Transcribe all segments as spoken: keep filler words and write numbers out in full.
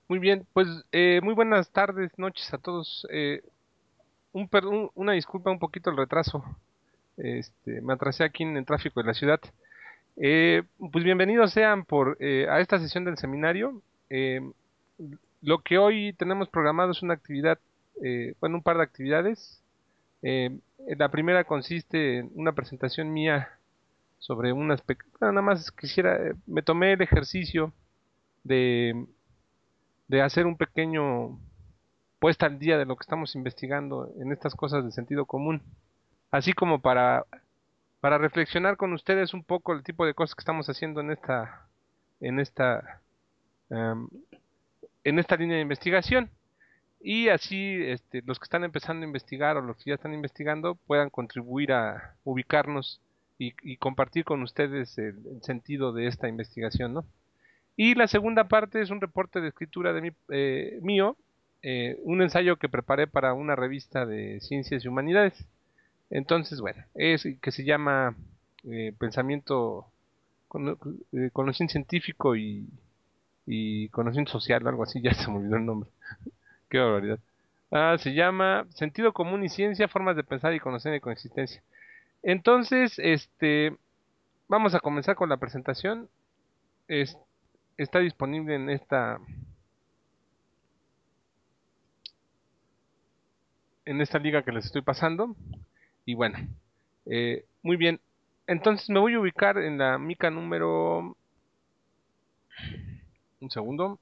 Muy bien, pues eh, muy buenas tardes, noches a todos. Eh, un, per- un- una disculpa un poquito el retraso. Este, me atrasé aquí en el tráfico de la ciudad. Eh, pues bienvenidos sean por eh, a esta sesión del seminario. Eh, lo que hoy tenemos programado es una actividad, eh, bueno, un par de actividades. Eh, la primera consiste en una presentación mía sobre un aspecto. Nada más quisiera, eh, me tomé el ejercicio de, de hacer un pequeño puesta al día de lo que estamos investigando en estas cosas de sentido común, así como para, para reflexionar con ustedes un poco el tipo de cosas que estamos haciendo en esta, en esta, um, en esta línea de investigación. Y así este, los que están empezando a investigar o los que ya están investigando puedan contribuir a ubicarnos y, y compartir con ustedes el, el, sentido de esta investigación, ¿no? Y la segunda parte es un reporte de escritura de mi, eh, mío, eh, un ensayo que preparé para una revista de ciencias y humanidades. Entonces, bueno, es que se llama eh, Pensamiento, cono- eh, Conocimiento Científico y, y Conocimiento Social, algo así, ya se me olvidó el nombre. Qué barbaridad. Ah, se llama Sentido Común y Ciencia, Formas de Pensar y Conocer de Coexistencia. Entonces, este, vamos a comenzar con la presentación. Es- está disponible en esta en esta liga que les estoy pasando. Y bueno, eh, muy bien. Entonces me voy a ubicar en la mica número... Un segundo.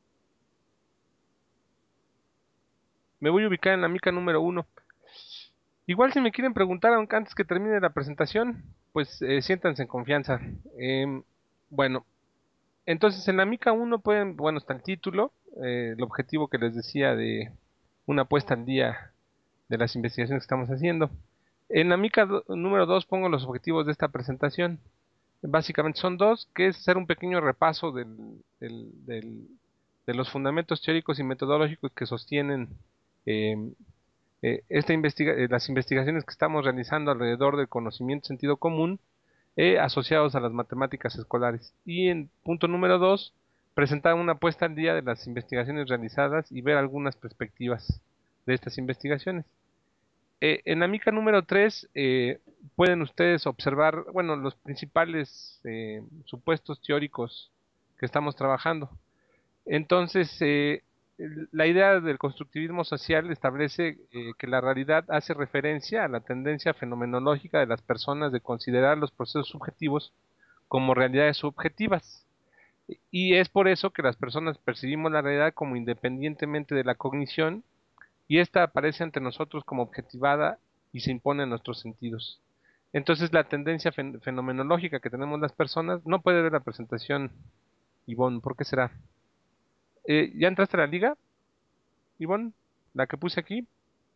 Me voy a ubicar en la mica número uno. Igual si me quieren preguntar, aunque antes que termine la presentación, pues eh, siéntanse en confianza. Em, bueno, entonces en la mica uno pueden, bueno, está el título, eh, el objetivo que les decía de una puesta al día de las investigaciones que estamos haciendo. En la mica do- número dos pongo los objetivos de esta presentación. Básicamente son dos, que es hacer un pequeño repaso del, del- del- de los fundamentos teóricos y metodológicos que sostienen eh, eh, esta investiga- eh, las investigaciones que estamos realizando alrededor del conocimiento sentido común eh, asociados a las matemáticas escolares. Y en punto número dos, presentar una puesta al día de las investigaciones realizadas y ver algunas perspectivas de estas investigaciones. Eh, en la mica número tres eh, pueden ustedes observar, bueno, los principales eh, supuestos teóricos que estamos trabajando. Entonces, eh, el- la idea del constructivismo social establece eh, que la realidad hace referencia a la tendencia fenomenológica de las personas de considerar los procesos subjetivos como realidades subjetivas. Y es por eso que las personas percibimos la realidad como independientemente de la cognición y esta aparece ante nosotros como objetivada y se impone en nuestros sentidos. Entonces la tendencia fen- fenomenológica que tenemos las personas no puede ver la presentación, Ivonne, ¿por qué será? Eh, ¿ya entraste a la liga, Ivonne? La que puse aquí,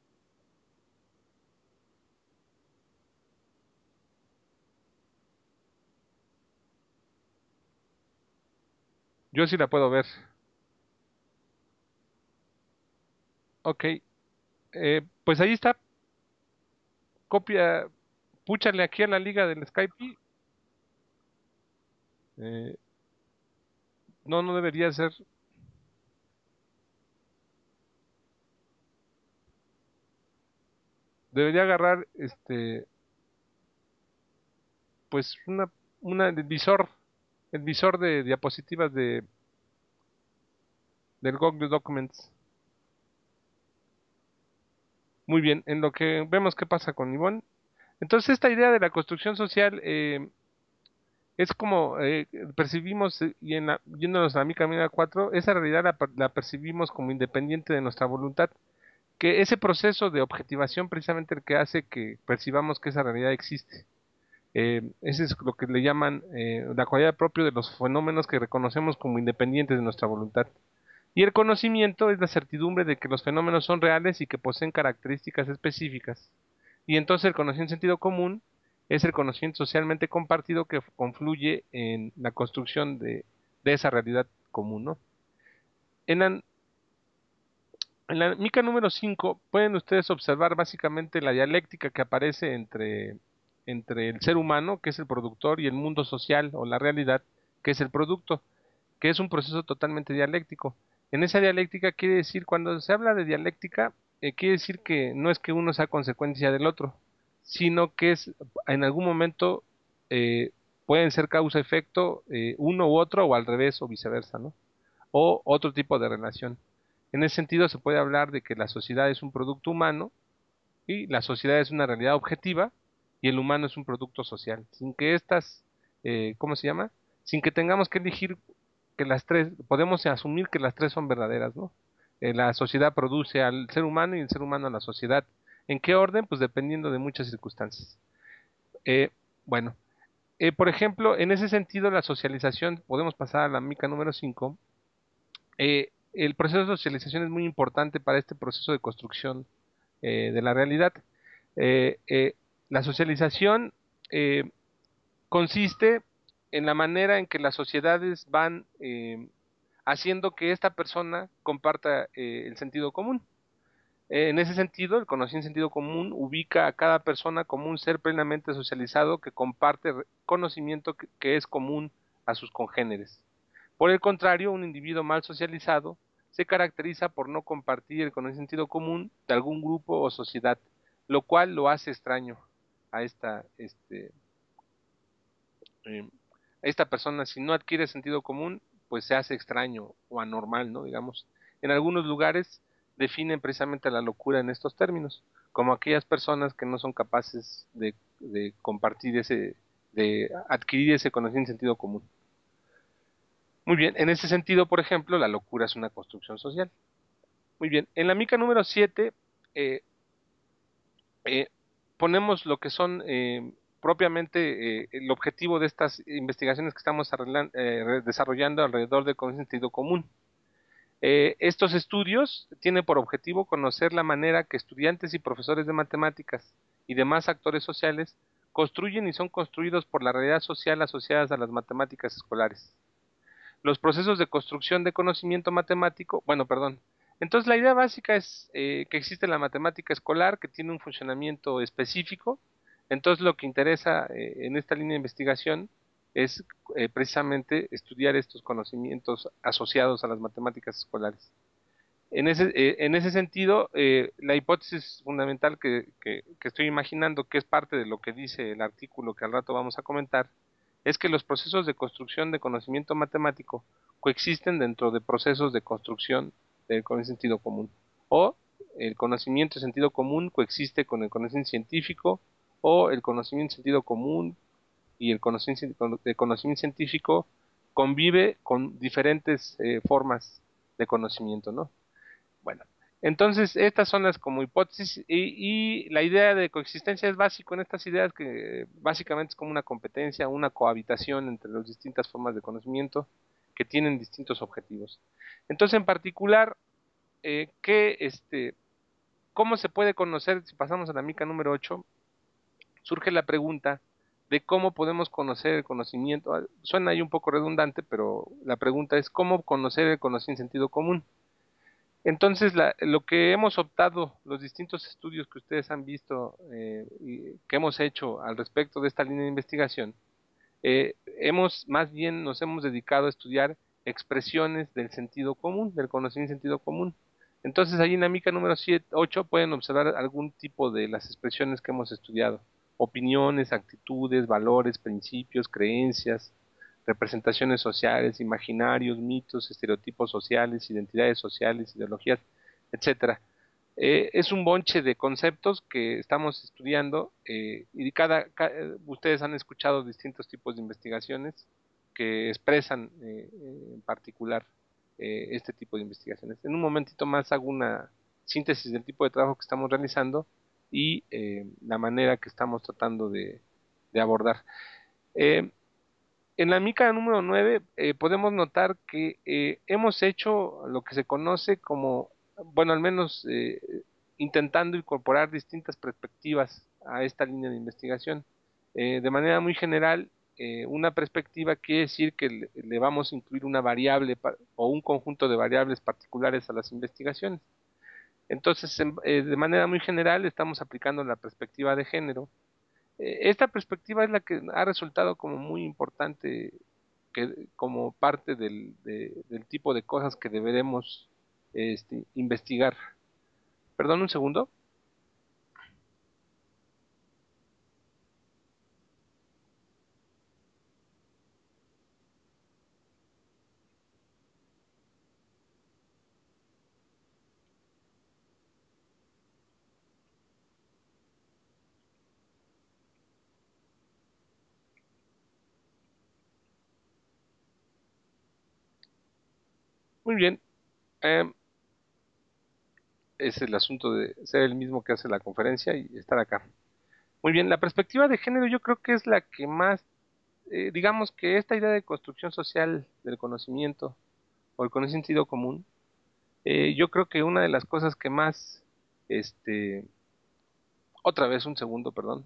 yo sí la puedo ver. Ok, eh, pues ahí está, copia, púchale aquí a la liga del Skype. Eh, no, no debería ser, debería agarrar, este, pues una, una, el visor, el visor de diapositivas de, del Google Documents. Muy bien, en lo que vemos qué pasa con Ivonne. Entonces, esta idea de la construcción social eh, es como eh, percibimos, eh, y en la, yéndonos a mi camino a cuatro, esa realidad la, per- la percibimos como independiente de nuestra voluntad, que ese proceso de objetivación precisamente el que hace que percibamos que esa realidad existe. Eh, ese es lo que le llaman eh, la cualidad propia de los fenómenos que reconocemos como independientes de nuestra voluntad. Y el conocimiento es la certidumbre de que los fenómenos son reales y que poseen características específicas. Y entonces el conocimiento en sentido común es el conocimiento socialmente compartido que confluye en la construcción de, de esa realidad común, ¿no? En la, en la mica número cinco pueden ustedes observar básicamente la dialéctica que aparece entre, entre el ser humano, que es el productor, y el mundo social o la realidad, que es el producto, que es un proceso totalmente dialéctico. En esa dialéctica quiere decir, cuando se habla de dialéctica, eh, quiere decir que no es que uno sea consecuencia del otro, sino que es en algún momento eh, pueden ser causa-efecto eh, uno u otro o al revés o viceversa, ¿no? O otro tipo de relación. En ese sentido se puede hablar de que la sociedad es un producto humano y la sociedad es una realidad objetiva y el humano es un producto social, sin que estas, eh, ¿cómo se llama? Sin que tengamos que elegir que las tres, podemos asumir que las tres son verdaderas, ¿no? Eh, la sociedad produce al ser humano y el ser humano a la sociedad. ¿En qué orden? Pues dependiendo de muchas circunstancias. Eh, bueno, eh, por ejemplo, en ese sentido, la socialización, podemos pasar a la mica número cinco. Eh, el proceso de socialización es muy importante para este proceso de construcción eh, de la realidad. Eh, eh, la socialización eh, consiste en la manera en que las sociedades van eh, haciendo que esta persona comparta eh, el sentido común. Eh, en ese sentido, el conocido sentido común ubica a cada persona como un ser plenamente socializado que comparte conocimiento que, que es común a sus congéneres. Por el contrario, un individuo mal socializado se caracteriza por no compartir el conocido sentido común de algún grupo o sociedad, lo cual lo hace extraño a esta, este, eh, esta persona. Si no adquiere sentido común, pues se hace extraño o anormal, ¿no? Digamos. En algunos lugares definen precisamente la locura en estos términos, como aquellas personas que no son capaces de, de compartir ese, de adquirir ese conocimiento en sentido común. Muy bien, en ese sentido, por ejemplo, la locura es una construcción social. Muy bien, en la mica número siete eh, eh, ponemos lo que son eh, propiamente eh, el objetivo de estas investigaciones que estamos arreglan- eh, desarrollando alrededor del sentido común. Eh, estos estudios tienen por objetivo conocer la manera que estudiantes y profesores de matemáticas y demás actores sociales construyen y son construidos por la realidad social asociadas a las matemáticas escolares. Los procesos de construcción de conocimiento matemático, bueno, perdón. Entonces la idea básica es eh, que existe la matemática escolar que tiene un funcionamiento específico. Entonces lo que interesa eh, en esta línea de investigación es eh, precisamente estudiar estos conocimientos asociados a las matemáticas escolares. En ese, eh, en ese sentido, eh, la hipótesis fundamental que, que, que estoy imaginando, que es parte de lo que dice el artículo que al rato vamos a comentar, es que los procesos de construcción de conocimiento matemático coexisten dentro de procesos de construcción del conocimiento sentido común. O el conocimiento de sentido común coexiste con el conocimiento científico, o el conocimiento de sentido común y el conocimiento, el conocimiento científico convive con diferentes eh, formas de conocimiento, ¿no? Bueno, entonces estas son las como hipótesis y, y la idea de coexistencia es básico en estas ideas que básicamente es como una competencia, una cohabitación entre las distintas formas de conocimiento que tienen distintos objetivos. Entonces, en particular, eh, ¿qué, este, ¿cómo se puede conocer? Si pasamos a la mica número ocho, surge la pregunta de cómo podemos conocer el conocimiento. Ah, suena ahí un poco redundante, pero la pregunta es cómo conocer el conocimiento en sentido común. Entonces, la, lo que hemos optado, los distintos estudios que ustedes han visto eh, y que hemos hecho al respecto de esta línea de investigación, eh, hemos más bien nos hemos dedicado a estudiar expresiones del sentido común, del conocimiento en sentido común. Entonces, ahí en la mica número siete, ocho pueden observar algún tipo de las expresiones que hemos estudiado: opiniones, actitudes, valores, principios, creencias, representaciones sociales, imaginarios, mitos, estereotipos sociales, identidades sociales, ideologías, etcétera. Eh, es un bonche de conceptos que estamos estudiando eh, y cada, ca, ustedes han escuchado distintos tipos de investigaciones que expresan eh, en particular eh, este tipo de investigaciones. En un momentito más hago una síntesis del tipo de trabajo que estamos realizando y eh, la manera que estamos tratando de, de abordar. Eh, en la mica número nueve eh, podemos notar que eh, hemos hecho lo que se conoce como, bueno, al menos eh, intentando incorporar distintas perspectivas a esta línea de investigación. Eh, de manera muy general, eh, una perspectiva quiere decir que le, le vamos a incluir una variable o un conjunto de variables particulares a las investigaciones. Entonces, en, eh, de manera muy general, estamos aplicando la perspectiva de género. Eh, esta perspectiva es la que ha resultado como muy importante que como parte del, de, del tipo de cosas que deberemos este, investigar. Perdón un segundo. Muy bien. Eh, es el asunto de ser el mismo que hace la conferencia y estar acá. Muy bien, la perspectiva de género yo creo que es la que más, eh, digamos que esta idea de construcción social del conocimiento o el conocimiento sentido común, eh, yo creo que una de las cosas que más, este, otra vez un segundo, perdón.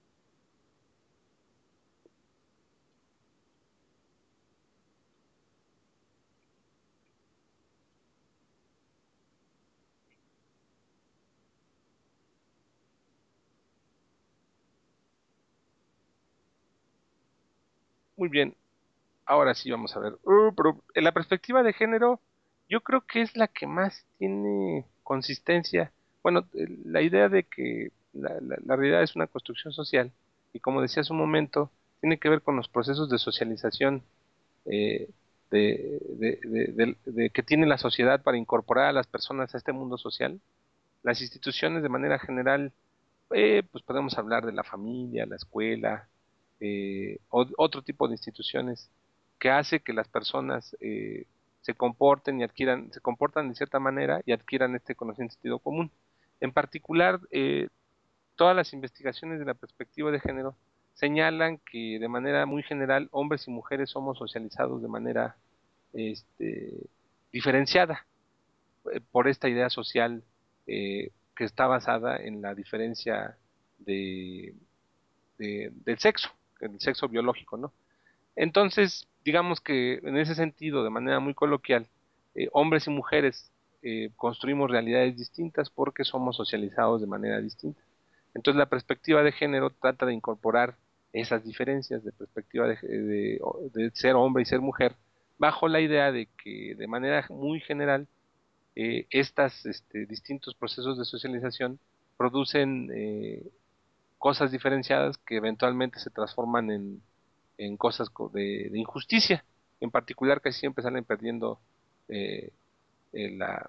Muy bien, ahora sí vamos a ver. Uh, pero en la perspectiva de género, yo creo que es la que más tiene consistencia. Bueno, eh, la idea de que la, la, la realidad es una construcción social y como decía hace un momento, tiene que ver con los procesos de socialización eh, de, de, de, de, que tiene la sociedad para incorporar a las personas a este mundo social. Las instituciones de manera general, eh, pues podemos hablar de la familia, la escuela, eh, o, otro tipo de instituciones que hace que las personas eh, se comporten y adquieran, se comportan de cierta manera y adquieran este conocimiento de sentido común. En particular, eh, todas las investigaciones de la perspectiva de género señalan que de manera muy general hombres y mujeres somos socializados de manera este, diferenciada eh, por esta idea social eh, que está basada en la diferencia de, de, del sexo, el sexo biológico, ¿no? Entonces, digamos que en ese sentido, de manera muy coloquial, eh, hombres y mujeres eh, construimos realidades distintas porque somos socializados de manera distinta. Entonces, la perspectiva de género trata de incorporar esas diferencias de perspectiva de, de, de ser hombre y ser mujer, bajo la idea de que de manera muy general eh, estas este, distintos procesos de socialización producen eh, cosas diferenciadas que eventualmente se transforman en, en cosas de, de, injusticia. En particular, casi siempre salen perdiendo eh, en, la,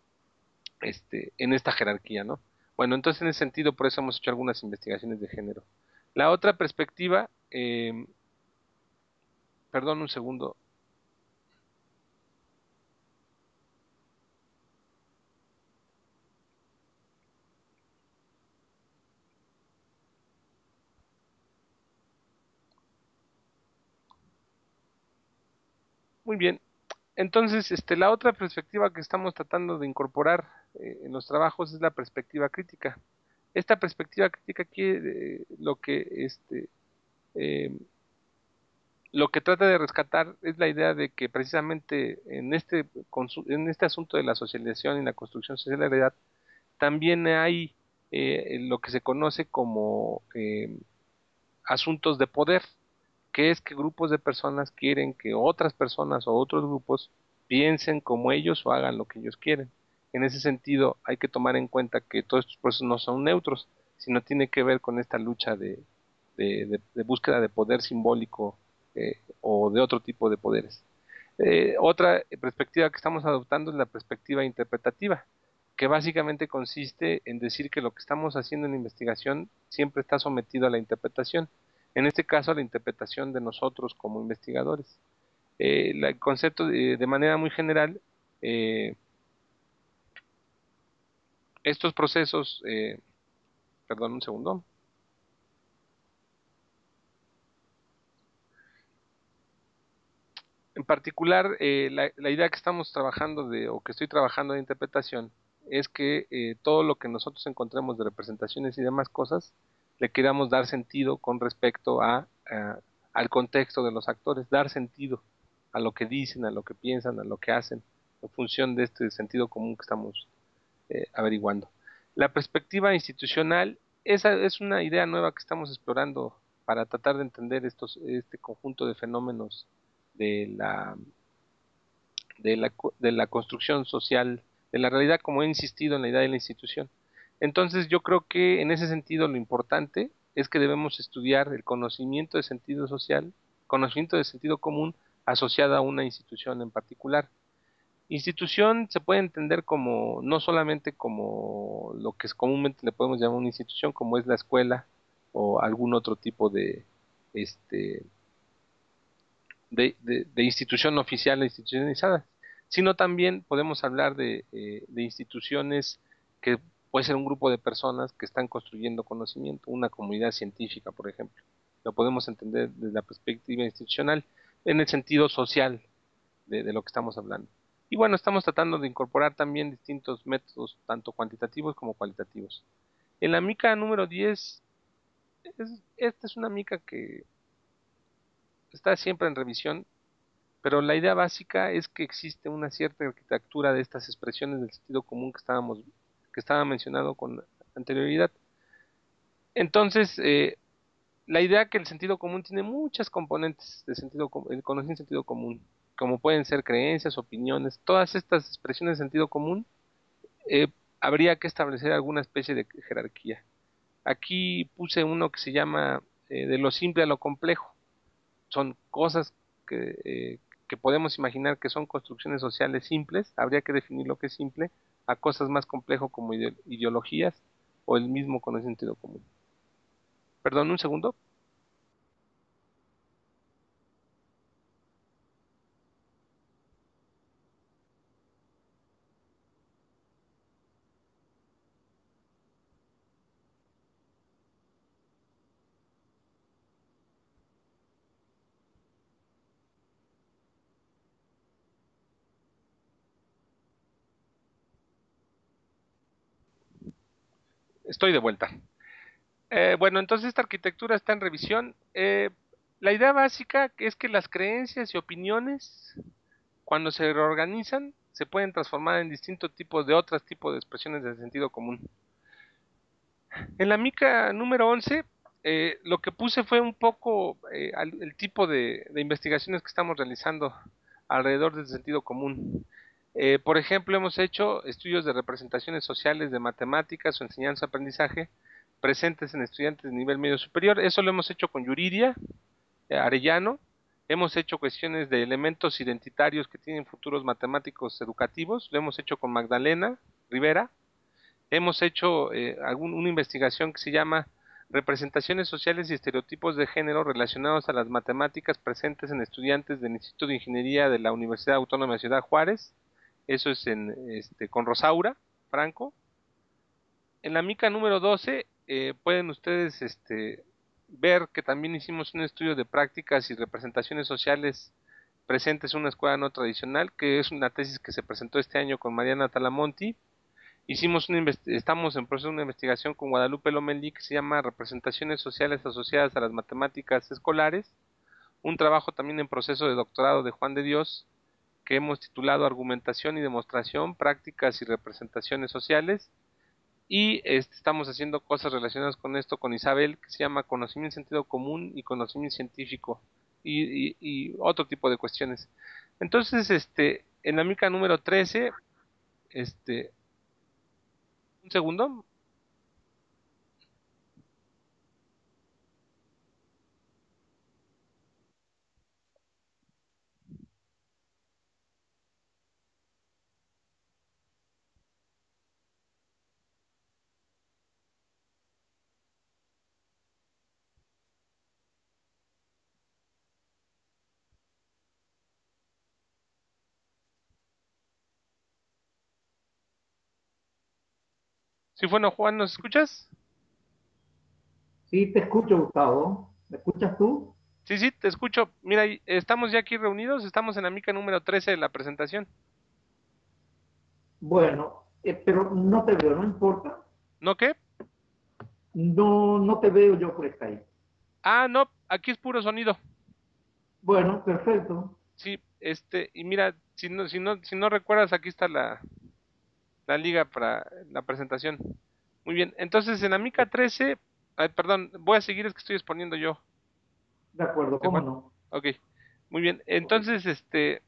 este, en esta jerarquía, ¿no? Bueno, entonces en ese sentido, por eso hemos hecho algunas investigaciones de género. La otra perspectiva, eh, perdón un segundo, muy bien. Entonces, este, la otra perspectiva que estamos tratando de incorporar eh, en los trabajos es la perspectiva crítica. Esta perspectiva crítica aquí eh, lo que este eh, lo que trata de rescatar es la idea de que precisamente en este en este asunto de la socialización y la construcción social de la realidad también hay eh, lo que se conoce como eh, asuntos de poder, que es que grupos de personas quieren que otras personas o otros grupos piensen como ellos o hagan lo que ellos quieren. En ese sentido, hay que tomar en cuenta que todos estos procesos no son neutros, sino tiene que ver con esta lucha de, de, de, de búsqueda de poder simbólico eh, o de otro tipo de poderes. Eh, otra perspectiva que estamos adoptando es la perspectiva interpretativa, que básicamente consiste en decir que lo que estamos haciendo en investigación siempre está sometido a la interpretación, en este caso a la interpretación de nosotros como investigadores. Eh, la, el concepto de, de, manera muy general, eh, estos procesos, eh, perdón un segundo, en particular, eh, la, la, idea que estamos trabajando de, o que estoy trabajando de interpretación, es que eh, todo lo que nosotros encontremos de representaciones y demás cosas, le queramos dar sentido con respecto a, a, al contexto de los actores, dar sentido a lo que dicen, a lo que piensan, a lo que hacen, en función de este sentido común que estamos eh, averiguando. La perspectiva institucional, esa es una idea nueva que estamos explorando para tratar de entender estos, este conjunto de fenómenos de la, de la, de la construcción social, de la realidad, como he insistido en la idea de la institución. Entonces yo creo que en ese sentido lo importante es que debemos estudiar el conocimiento de sentido social, conocimiento de sentido común asociado a una institución en particular. Institución se puede entender como, no solamente como lo que es comúnmente le podemos llamar una institución, como es la escuela o algún otro tipo de, este, de, de, de institución oficial e institucionalizada, sino también podemos hablar de, eh, de instituciones que puede ser un grupo de personas que están construyendo conocimiento, una comunidad científica, por ejemplo. Lo podemos entender desde la perspectiva institucional, en el sentido social de, de lo que estamos hablando. Y bueno, estamos tratando de incorporar también distintos métodos, tanto cuantitativos como cualitativos. En la mica número diez, es, esta es una mica que está siempre en revisión, pero la idea básica es que existe una cierta arquitectura de estas expresiones del sentido común que estábamos, que estaba mencionado con anterioridad. Entonces, eh, la idea que el sentido común tiene muchas componentes de sentido, el conocimiento de sentido común, como pueden ser creencias, opiniones, todas estas expresiones de sentido común, eh, habría que establecer alguna especie de jerarquía. Aquí puse uno que se llama eh, de lo simple a lo complejo. Son cosas que, eh, que podemos imaginar que son construcciones sociales simples, habría que definir lo que es simple, a cosas más complejas como ide ideologías o el mismo conocimiento de sentido común. Perdón, un segundo. Estoy de vuelta. Eh, bueno, entonces esta arquitectura está en revisión. Eh, la idea básica es que las creencias y opiniones, cuando se reorganizan, se pueden transformar en distintos tipos de otros tipos de expresiones del sentido común. En la mica número once, eh, lo que puse fue un poco eh, al, el tipo de, de, investigaciones que estamos realizando alrededor del sentido común. Eh, por ejemplo, hemos hecho estudios de representaciones sociales de matemáticas o enseñanza-aprendizaje presentes en estudiantes de nivel medio superior. Eso lo hemos hecho con Yuridia eh, Arellano. Hemos hecho cuestiones de elementos identitarios que tienen futuros matemáticos educativos. Lo hemos hecho con Magdalena Rivera. Hemos hecho eh, algún, una investigación que se llama Representaciones sociales y estereotipos de género relacionados a las matemáticas presentes en estudiantes del Instituto de Ingeniería de la Universidad Autónoma de Ciudad Juárez. Eso es en, este, con Rosaura Franco. En la mica número doce eh, pueden ustedes este, ver que también hicimos un estudio de prácticas y representaciones sociales presentes en una escuela no tradicional, que es una tesis que se presentó este año con Mariana Talamonti. Hicimos una estamos en proceso de una investigación con Guadalupe Lomelí que se llama Representaciones sociales asociadas a las matemáticas escolares, un trabajo también en proceso de doctorado de Juan de Dios que hemos titulado Argumentación y demostración, prácticas y representaciones sociales, y este, estamos haciendo cosas relacionadas con esto con Isabel que se llama Conocimiento en sentido común y conocimiento científico y, y, y otro tipo de cuestiones. Entonces, este, en la mica número trece, este, un segundo. Sí, bueno, Juan, ¿nos escuchas? Sí, te escucho, Gustavo. ¿Me escuchas tú? Sí, sí, te escucho. Mira, estamos ya aquí reunidos, estamos en la mica número trece de la presentación. Bueno, eh, pero no te veo, no importa. ¿No qué? No, no te veo yo por Skype. Ah, no, aquí es puro sonido. Bueno, perfecto. Sí, este, y mira, si no, si no, si no recuerdas, aquí está la, la liga para la presentación. Muy bien, entonces en la mica trece, ay, perdón, voy a seguir, es que estoy exponiendo yo. De acuerdo, ¿De cómo Juan? no. Ok. Muy bien, entonces, este,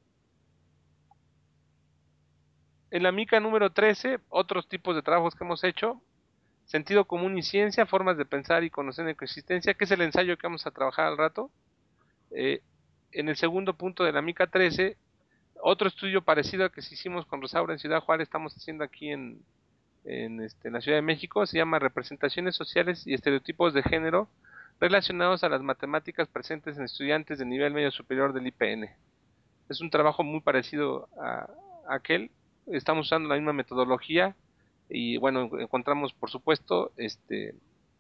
en la mica número trece, otros tipos de trabajos que hemos hecho: sentido común y ciencia, formas de pensar y conocer la coexistencia, que es el ensayo que vamos a trabajar al rato. Eh, en el segundo punto de la mica trece, otro estudio parecido al que hicimos con Rosaura en Ciudad Juárez, estamos haciendo aquí en, en, este, en la Ciudad de México, se llama Representaciones sociales y estereotipos de género relacionados a las matemáticas presentes en estudiantes de nivel medio superior del I P N. Es un trabajo muy parecido a, a aquel, estamos usando la misma metodología y bueno, encontramos por supuesto este,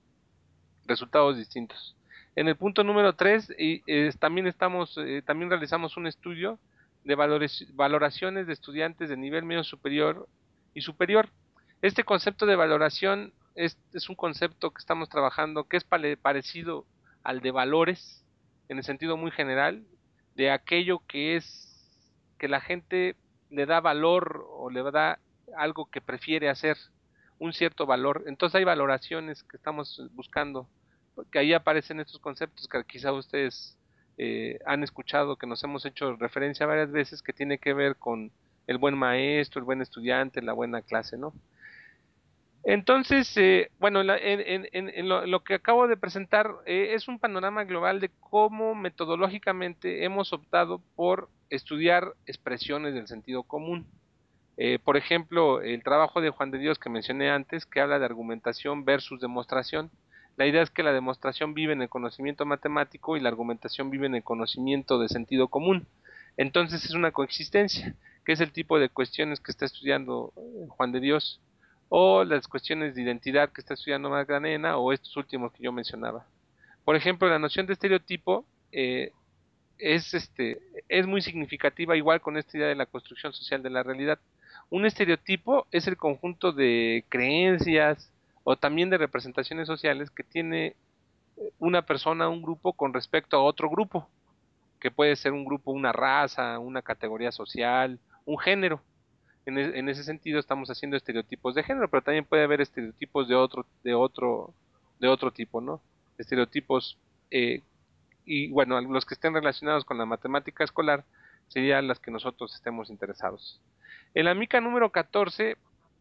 resultados distintos. En el punto número tres, y, eh, también estamos, eh, también realizamos un estudio de valores, valoraciones de estudiantes de nivel medio superior y superior. Este concepto de valoración es, es un concepto que estamos trabajando que es pale, parecido al de valores en el sentido muy general, de aquello que es que la gente le da valor o le da algo que prefiere hacer, un cierto valor. Entonces hay valoraciones que estamos buscando, que ahí aparecen estos conceptos que quizá ustedes eh, han escuchado, que nos hemos hecho referencia varias veces, que tiene que ver con el buen maestro, el buen estudiante, la buena clase, ¿no? Entonces, eh, bueno, en, en, en, en lo, lo, que acabo de presentar eh, es un panorama global de cómo metodológicamente hemos optado por estudiar expresiones del sentido común. Eh, por ejemplo, el trabajo de Juan de Dios que mencioné antes, que habla de argumentación versus demostración. La idea es que la demostración vive en el conocimiento matemático y la argumentación vive en el conocimiento de sentido común. Entonces es una coexistencia, que es el tipo de cuestiones que está estudiando eh, Juan de Dios, o las cuestiones de identidad que está estudiando Magdalena, o estos últimos que yo mencionaba. Por ejemplo, la noción de estereotipo eh, es, este, es muy significativa, igual con esta idea de la construcción social de la realidad. Un estereotipo es el conjunto de creencias o también de representaciones sociales que tiene una persona, un grupo, con respecto a otro grupo, que puede ser un grupo, una raza, una categoría social, un género. En, e, en ese sentido estamos haciendo estereotipos de género, pero también puede haber estereotipos de otro, de otro, de otro tipo, ¿no? Estereotipos eh, y bueno, los que estén relacionados con la matemática escolar serían las que nosotros estemos interesados. En la mica número catorce,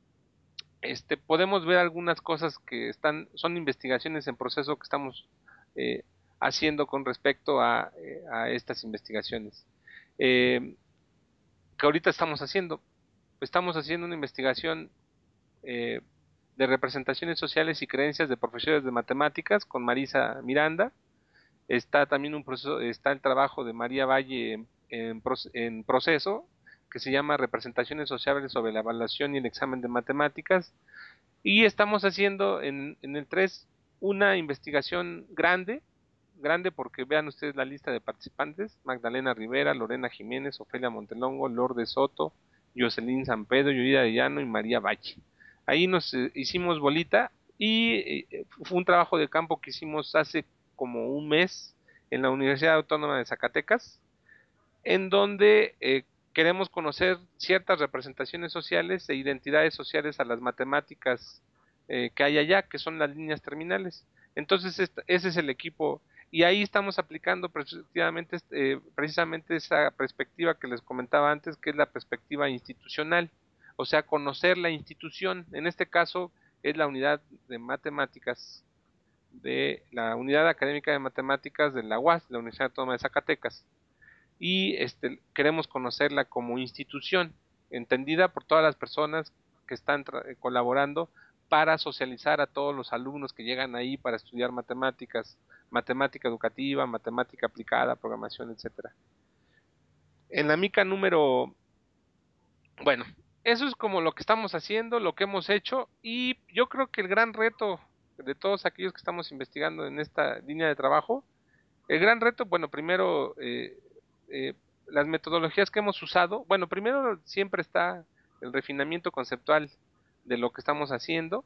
este, podemos ver algunas cosas que están, son investigaciones en proceso que estamos eh, haciendo con respecto a, eh, a estas investigaciones. Eh, que ahorita estamos haciendo, estamos haciendo una investigación eh, de representaciones sociales y creencias de profesores de matemáticas con Marisa Miranda. Está también un proceso, está el trabajo de María Valle en, en, en proceso, que se llama Representaciones sociales sobre la evaluación y el examen de matemáticas. Y estamos haciendo en, en el tres una investigación grande, grande porque vean ustedes la lista de participantes: Magdalena Rivera, Lorena Jiménez, Ofelia Montelongo, Lourdes Soto, Jocelyn San Pedro, Yurida Arellano y María Valle. Ahí nos eh, hicimos bolita y eh, fue un trabajo de campo que hicimos hace como un mes en la Universidad Autónoma de Zacatecas, en donde eh, queremos conocer ciertas representaciones sociales e identidades sociales a las matemáticas eh, que hay allá, que son las líneas terminales. Entonces, este, ese es el equipo, y ahí estamos aplicando precisamente, eh, precisamente esa perspectiva que les comentaba antes, que es la perspectiva institucional, o sea, conocer la institución. En este caso es la unidad de matemáticas de la Unidad Académica de Matemáticas de la U A S, la Universidad Autónoma de Zacatecas, y este, queremos conocerla como institución, entendida por todas las personas que están colaborando para socializar a todos los alumnos que llegan ahí para estudiar matemáticas, matemática educativa, matemática aplicada, programación, etcétera. En la mica número, bueno, eso es como lo que estamos haciendo, lo que hemos hecho, y yo creo que el gran reto de todos aquellos que estamos investigando en esta línea de trabajo, el gran reto, bueno, primero, eh, eh, las metodologías que hemos usado. Bueno, primero siempre está el refinamiento conceptual de lo que estamos haciendo.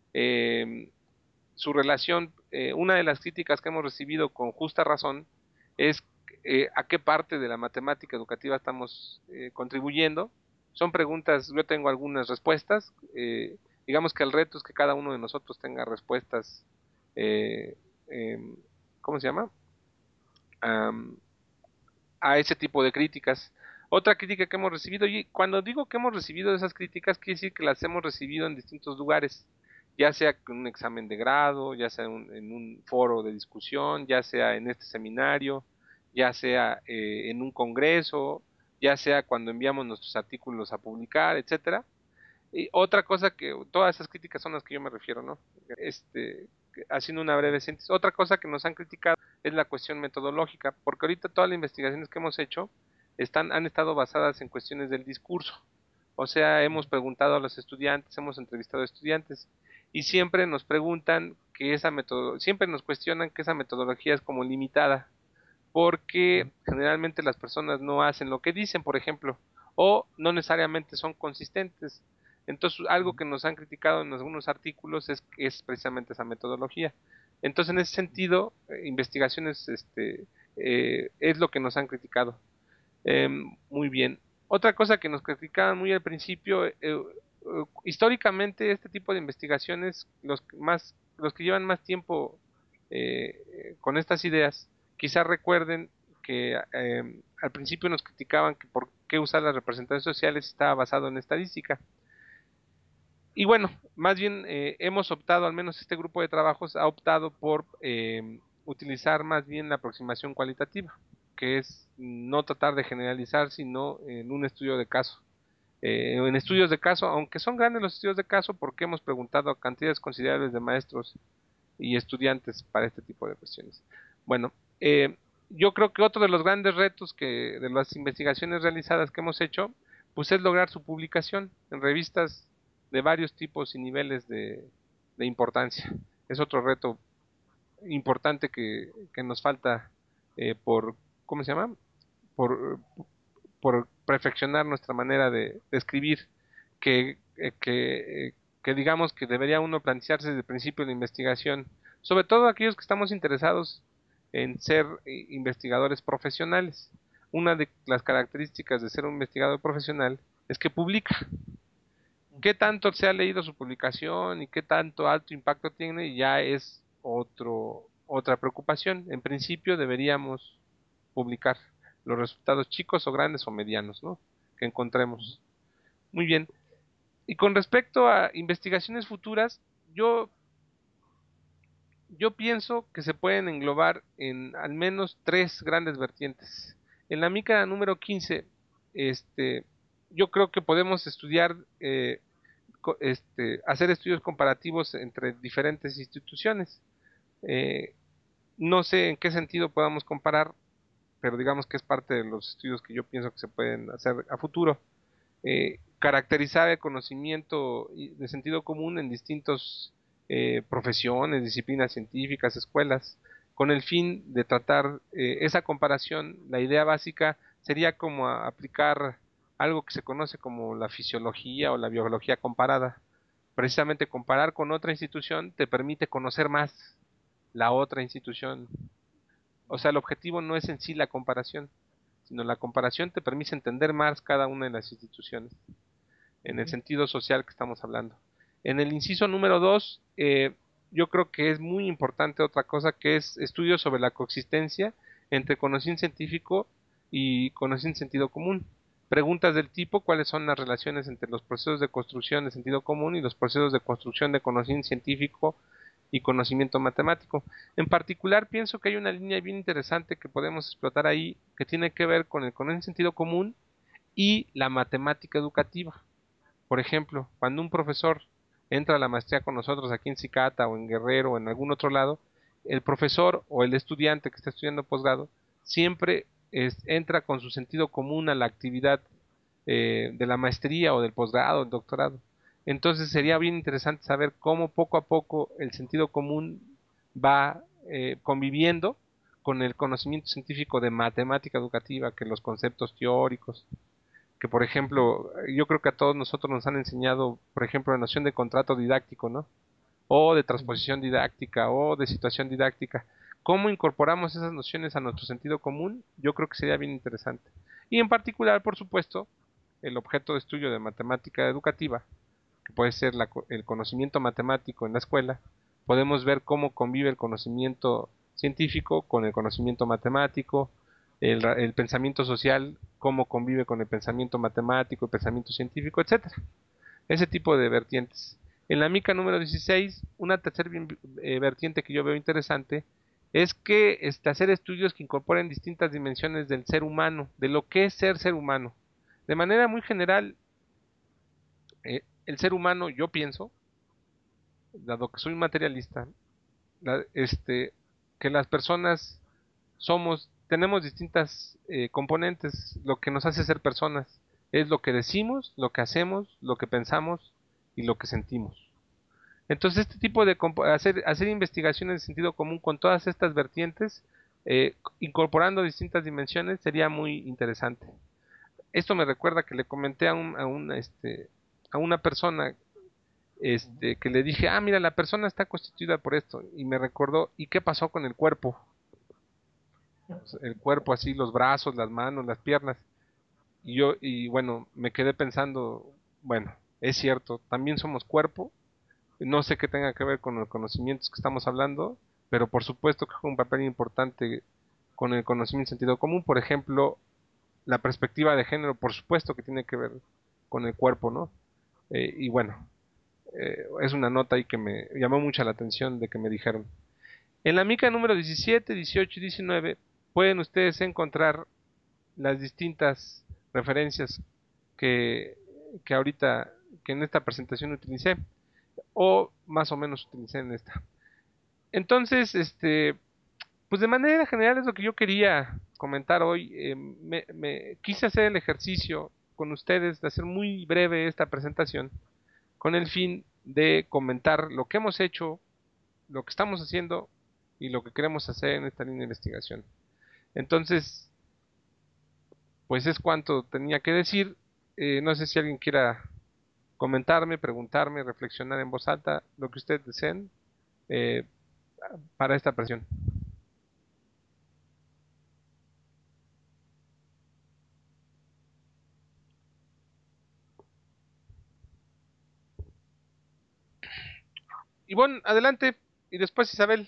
Eh, su relación, eh, una de las críticas que hemos recibido con justa razón es eh, a qué parte de la matemática educativa estamos eh, contribuyendo. Son preguntas, yo tengo algunas respuestas. Eh, digamos que el reto es que cada uno de nosotros tenga respuestas, eh, eh, ¿cómo se llama? Um, a ese tipo de críticas. Otra crítica que hemos recibido, y cuando digo que hemos recibido esas críticas, quiere decir que las hemos recibido en distintos lugares, ya sea en un examen de grado, ya sea en un, en un foro de discusión, ya sea en este seminario, ya sea eh, en un congreso, ya sea cuando enviamos nuestros artículos a publicar, etcétera. Y otra cosa que, todas esas críticas son las que yo me refiero, ¿no? Este, haciendo una breve síntesis. Otra cosa que nos han criticado es la cuestión metodológica, porque ahorita todas las investigaciones que hemos hecho están, han estado basadas en cuestiones del discurso. O sea, hemos preguntado a los estudiantes, hemos entrevistado a estudiantes, y siempre nos preguntan que esa metodología, siempre nos cuestionan que esa metodología es como limitada, porque generalmente las personas no hacen lo que dicen, por ejemplo, o no necesariamente son consistentes. Entonces, algo que nos han criticado en algunos artículos es, es precisamente esa metodología. Entonces, en ese sentido, eh, investigaciones este, eh, es lo que nos han criticado. Eh, muy bien. Otra cosa que nos criticaban muy al principio, eh, eh, históricamente este tipo de investigaciones, los más, los que llevan más tiempo eh, con estas ideas, quizás recuerden que eh, al principio nos criticaban que por qué usar las representaciones sociales estaba basado en estadística. Y bueno, más bien eh, hemos optado, al menos este grupo de trabajos ha optado por eh, utilizar más bien la aproximación cualitativa, que es no tratar de generalizar, sino en un estudio de caso. Eh, en estudios de caso, aunque son grandes los estudios de caso, porque hemos preguntado a cantidades considerables de maestros y estudiantes para este tipo de cuestiones. Bueno, eh, yo creo que otro de los grandes retos que de las investigaciones realizadas que hemos hecho, pues es lograr su publicación en revistas de varios tipos y niveles de, de importancia. Es otro reto importante que, que nos falta eh, por, ¿cómo se llama? Por, por perfeccionar nuestra manera de, de escribir, que, eh, que, eh, que digamos que debería uno plantearse desde el principio de la investigación, sobre todo aquellos que estamos interesados en ser eh, investigadores profesionales. Una de las características de ser un investigador profesional es que publica. ¿Qué tanto se ha leído su publicación y qué tanto alto impacto tiene? Ya es otro, otra preocupación. En principio deberíamos publicar los resultados chicos o grandes o medianos, ¿no? Que encontremos. Muy bien. Y con respecto a investigaciones futuras, yo, yo pienso que se pueden englobar en al menos tres grandes vertientes. En la mica número quince, este, yo creo que podemos estudiar eh, este, hacer estudios comparativos entre diferentes instituciones. Eh, no sé en qué sentido podamos comparar, pero digamos que es parte de los estudios que yo pienso que se pueden hacer a futuro. Eh, caracterizar el conocimiento de sentido común en distintas eh, profesiones, disciplinas científicas, escuelas, con el fin de tratar eh, esa comparación. La idea básica sería como aplicar algo que se conoce como la fisiología o la biología comparada. Precisamente comparar con otra institución te permite conocer más la otra institución. O sea, el objetivo no es en sí la comparación, sino la comparación te permite entender más cada una de las instituciones, en el sentido social que estamos hablando. En el inciso número dos, eh, yo creo que es muy importante otra cosa, que es estudios sobre la coexistencia entre conocimiento científico y conocimiento sentido común. Preguntas del tipo: ¿cuáles son las relaciones entre los procesos de construcción de sentido común y los procesos de construcción de conocimiento científico y conocimiento matemático? En particular, pienso que hay una línea bien interesante que podemos explotar ahí, que tiene que ver con el conocimiento sentido común y la matemática educativa. Por ejemplo, cuando un profesor entra a la maestría con nosotros aquí en Cicata o en Guerrero o en algún otro lado, el profesor o el estudiante que está estudiando posgrado siempre es, entra con su sentido común a la actividad eh, de la maestría o del posgrado, del doctorado. Entonces sería bien interesante saber cómo poco a poco el sentido común va eh, conviviendo con el conocimiento científico de matemática educativa, que los conceptos teóricos, que por ejemplo, yo creo que a todos nosotros nos han enseñado, por ejemplo, la noción de contrato didáctico, ¿no? O de transposición didáctica, o de situación didáctica. ¿Cómo incorporamos esas nociones a nuestro sentido común? Yo creo que sería bien interesante. Y en particular, por supuesto, el objeto de estudio de matemática educativa, que puede ser la, el conocimiento matemático en la escuela, podemos ver cómo convive el conocimiento científico con el conocimiento matemático, el, el pensamiento social, cómo convive con el pensamiento matemático, el pensamiento científico, etcétera. Ese tipo de vertientes. En la mica número dieciséis, una tercera eh, vertiente que yo veo interesante es que este, hacer estudios que incorporen distintas dimensiones del ser humano, de lo que es ser ser humano. De manera muy general, eh, el ser humano, yo pienso, dado que soy materialista, la, este, que las personas somos, tenemos distintas eh, componentes, lo que nos hace ser personas es lo que decimos, lo que hacemos, lo que pensamos y lo que sentimos. Entonces, este tipo de hacer, hacer investigaciones de sentido común con todas estas vertientes, eh, incorporando distintas dimensiones, sería muy interesante. Esto me recuerda que le comenté a, un, a, una, este, a una persona este, que le dije, ah, mira, la persona está constituida por esto, y me recordó, ¿y qué pasó con el cuerpo? El cuerpo así, los brazos, las manos, las piernas. Y yo, y bueno, me quedé pensando, bueno, es cierto, también somos cuerpo. No sé qué tenga que ver con los conocimientos que estamos hablando, pero por supuesto que juega un papel importante con el conocimiento en sentido común. Por ejemplo, la perspectiva de género, por supuesto que tiene que ver con el cuerpo, ¿no? Eh, y bueno, eh, es una nota ahí que me llamó mucha la atención de que me dijeron. En la mica número diecisiete, dieciocho y diecinueve pueden ustedes encontrar las distintas referencias que, que ahorita, que en esta presentación utilicé, o más o menos utilicé en esta. Entonces, este, pues de manera general es lo que yo quería comentar hoy. Eh, me, me quise hacer el ejercicio con ustedes de hacer muy breve esta presentación con el fin de comentar lo que hemos hecho, lo que estamos haciendo y lo que queremos hacer en esta línea de investigación. Entonces, pues es cuanto tenía que decir. Eh, no sé si alguien quiera comentarme, preguntarme, reflexionar en voz alta, lo que ustedes deseen eh, para esta presión. Y bueno, adelante, y después Isabel.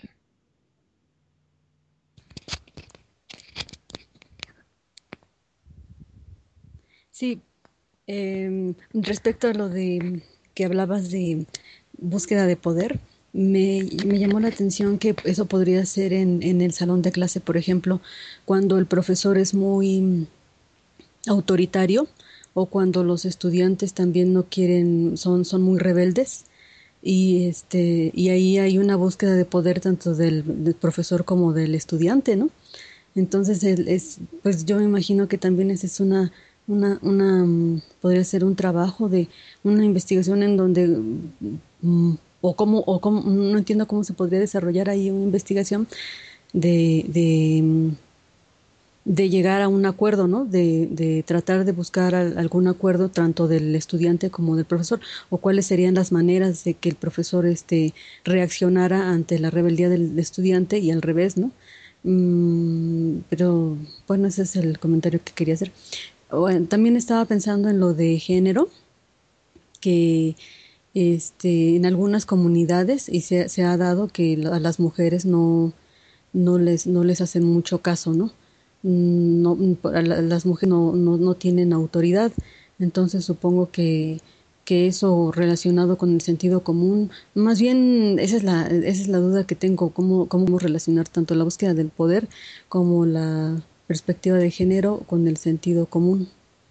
Sí, em, respecto a lo de que hablabas de búsqueda de poder, me, me llamó la atención que eso podría ser en, en el salón de clase, por ejemplo, cuando el profesor es muy autoritario o cuando los estudiantes también no quieren, son, son muy rebeldes y este y ahí hay una búsqueda de poder tanto del, del profesor como del estudiante, ¿no? Entonces, el, es, pues yo me imagino que también esa es una, una, una, mm, podría ser un trabajo de una investigación en donde, mm, o cómo, o cómo, no entiendo cómo se podría desarrollar ahí una investigación de, de, mm, de llegar a un acuerdo, ¿no? De, de tratar de buscar al- algún acuerdo tanto del estudiante como del profesor, o cuáles serían las maneras de que el profesor este, reaccionara ante la rebeldía del estudiante y al revés, ¿no? Mm, pero bueno, ese es el comentario que quería hacer. Bueno, también estaba pensando en lo de género, que este, en algunas comunidades y se, se ha dado que a las mujeres no, no les, no les hacen mucho caso, ¿no? Mm, no las mujeres no, no, no tienen autoridad, entonces supongo que, que eso relacionado con el sentido común, más bien esa es la, esa es la duda que tengo, cómo, cómo relacionar tanto la búsqueda del poder como la perspectiva de género con el sentido común.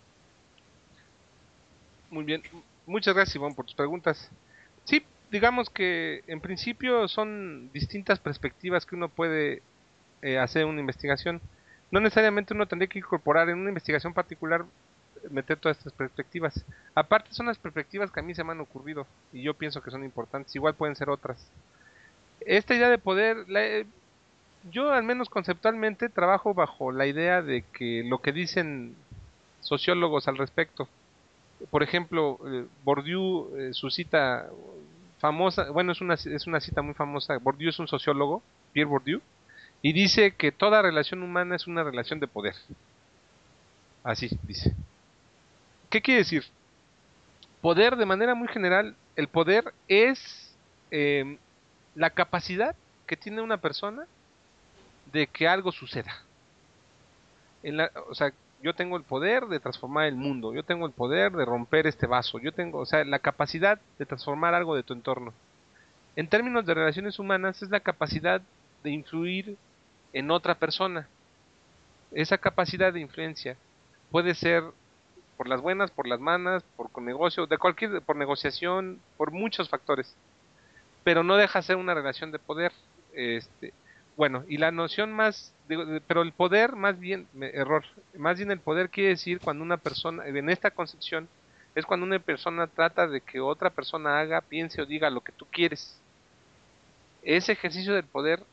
Muy bien, muchas gracias Ivonne por tus preguntas. Sí, digamos que en principio son distintas perspectivas que uno puede eh, hacer una investigación. No necesariamente uno tendría que incorporar en una investigación particular, meter todas estas perspectivas. Aparte son las perspectivas que a mí se me han ocurrido y yo pienso que son importantes. Igual pueden ser otras. Esta idea de poder, la, eh, yo al menos conceptualmente trabajo bajo la idea de que lo que dicen sociólogos al respecto. Por ejemplo, eh, Bourdieu, eh, su cita famosa, bueno, es una, es una cita muy famosa. Bourdieu es un sociólogo, Pierre Bourdieu, y dice que toda relación humana es una relación de poder. Así dice. ¿Qué quiere decir? Poder, de manera muy general, el poder es eh, la capacidad que tiene una persona de que algo suceda. En la, o sea, yo tengo el poder de transformar el mundo, yo tengo el poder de romper este vaso, yo tengo, o sea, la capacidad de transformar algo de tu entorno. En términos de relaciones humanas, es la capacidad de influir en otra persona. Esa capacidad de influencia puede ser por las buenas, por las malas, por con negocio, de cualquier, por negociación, por muchos factores, pero no deja de ser una relación de poder. Este, bueno, y la noción más, digo, de- pero el poder más bien, me- error, más bien el poder quiere decir cuando una persona, en esta concepción, es cuando una persona trata de que otra persona haga, piense o diga lo que tú quieres. Ese ejercicio del poder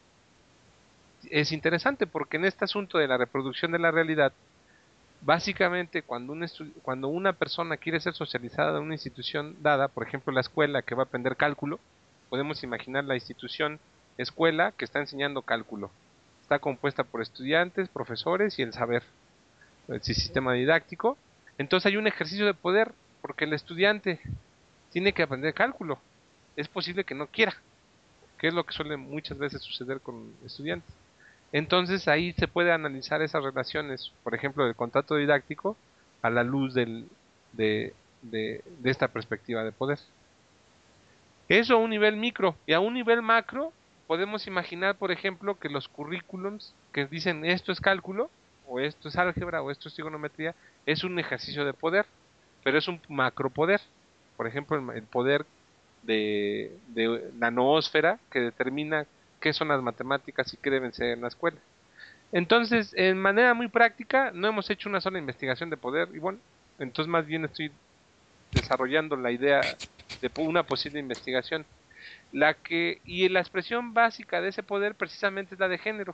es interesante porque en este asunto de la reproducción de la realidad, básicamente, cuando, un estu- cuando una persona quiere ser socializada en una institución dada, por ejemplo, la escuela que va a aprender cálculo, podemos imaginar la institución escuela que está enseñando cálculo. Está compuesta por estudiantes, profesores y el saber, el sistema didáctico. Entonces hay un ejercicio de poder porque el estudiante tiene que aprender cálculo. Es posible que no quiera, que es lo que suele muchas veces suceder con estudiantes. Entonces ahí se puede analizar esas relaciones, por ejemplo, del contrato didáctico a la luz del, de, de, de esta perspectiva de poder. Eso a un nivel micro y a un nivel macro podemos imaginar, por ejemplo, que los currículums que dicen esto es cálculo o esto es álgebra o esto es trigonometría es un ejercicio de poder, pero es un macropoder. Por ejemplo, el, el poder de, de la noósfera que determina qué son las matemáticas y qué deben ser en la escuela. Entonces, en manera muy práctica, no hemos hecho una sola investigación de poder, y bueno, entonces más bien estoy desarrollando la idea de una posible investigación. La que, y la expresión básica de ese poder precisamente es la de género.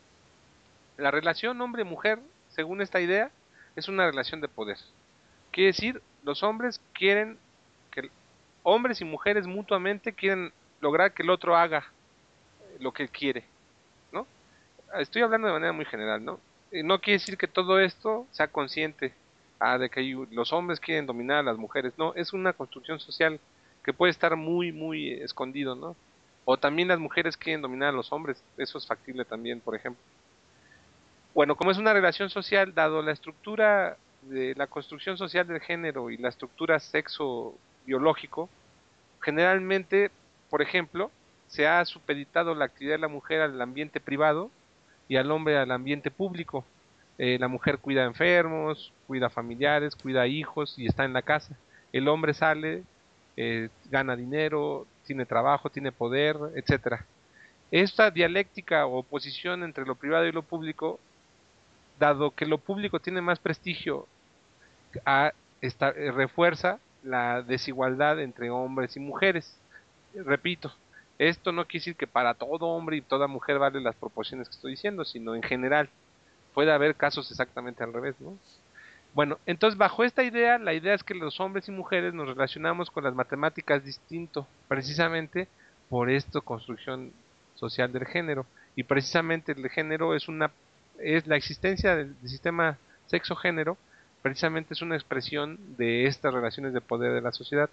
La relación hombre-mujer, según esta idea, es una relación de poder. Quiere decir, los hombres quieren que hombres y mujeres mutuamente quieren lograr que el otro haga lo que él quiere, ¿no? Estoy hablando de manera muy general, ¿no? Eh, no quiere decir que todo esto sea consciente, ah, de que los hombres quieren dominar a las mujeres, no, es una construcción social que puede estar muy, muy eh, escondido, ¿no? O también las mujeres quieren dominar a los hombres, eso es factible también, por ejemplo. Bueno, como es una relación social, dado la estructura de la construcción social del género y la estructura sexo biológico, generalmente, por ejemplo, se ha supeditado la actividad de la mujer al ambiente privado y al hombre al ambiente público. Eh, la mujer cuida enfermos, cuida familiares, cuida hijos y está en la casa. El hombre sale, eh, gana dinero, tiene trabajo, tiene poder, etcétera. Esta dialéctica o oposición entre lo privado y lo público, dado que lo público tiene más prestigio, a, esta, eh, refuerza la desigualdad entre hombres y mujeres. Repito, esto no quiere decir que para todo hombre y toda mujer vale las proporciones que estoy diciendo, sino en general. Puede haber casos exactamente al revés, ¿no? Bueno, entonces bajo esta idea, la idea es que los hombres y mujeres nos relacionamos con las matemáticas distinto, precisamente por esta construcción social del género. Y precisamente el género es una, es la existencia del, del sistema sexo-género, precisamente es una expresión de estas relaciones de poder de la sociedad.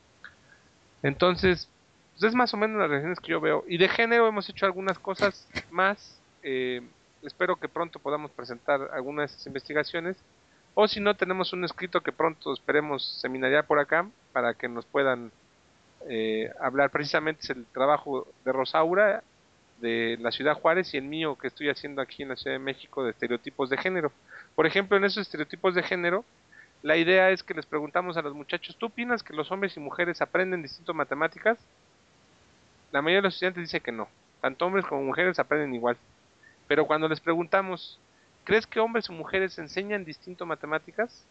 Entonces, pues es más o menos las relaciones que yo veo. Y de género hemos hecho algunas cosas más. Eh, espero que pronto podamos presentar algunas de esas investigaciones. O si no, tenemos un escrito que pronto esperemos seminariar por acá para que nos puedan eh, hablar. Precisamente es el trabajo de Rosaura de la Ciudad Juárez y el mío que estoy haciendo aquí en la Ciudad de México de estereotipos de género. Por ejemplo, en esos estereotipos de género, la idea es que les preguntamos a los muchachos, ¿tú opinas que los hombres y mujeres aprenden distinto matemáticas? La mayoría de los estudiantes dice que no. Tanto hombres como mujeres aprenden igual. Pero cuando les preguntamos, ¿crees que hombres o mujeres enseñan distinto matemáticas?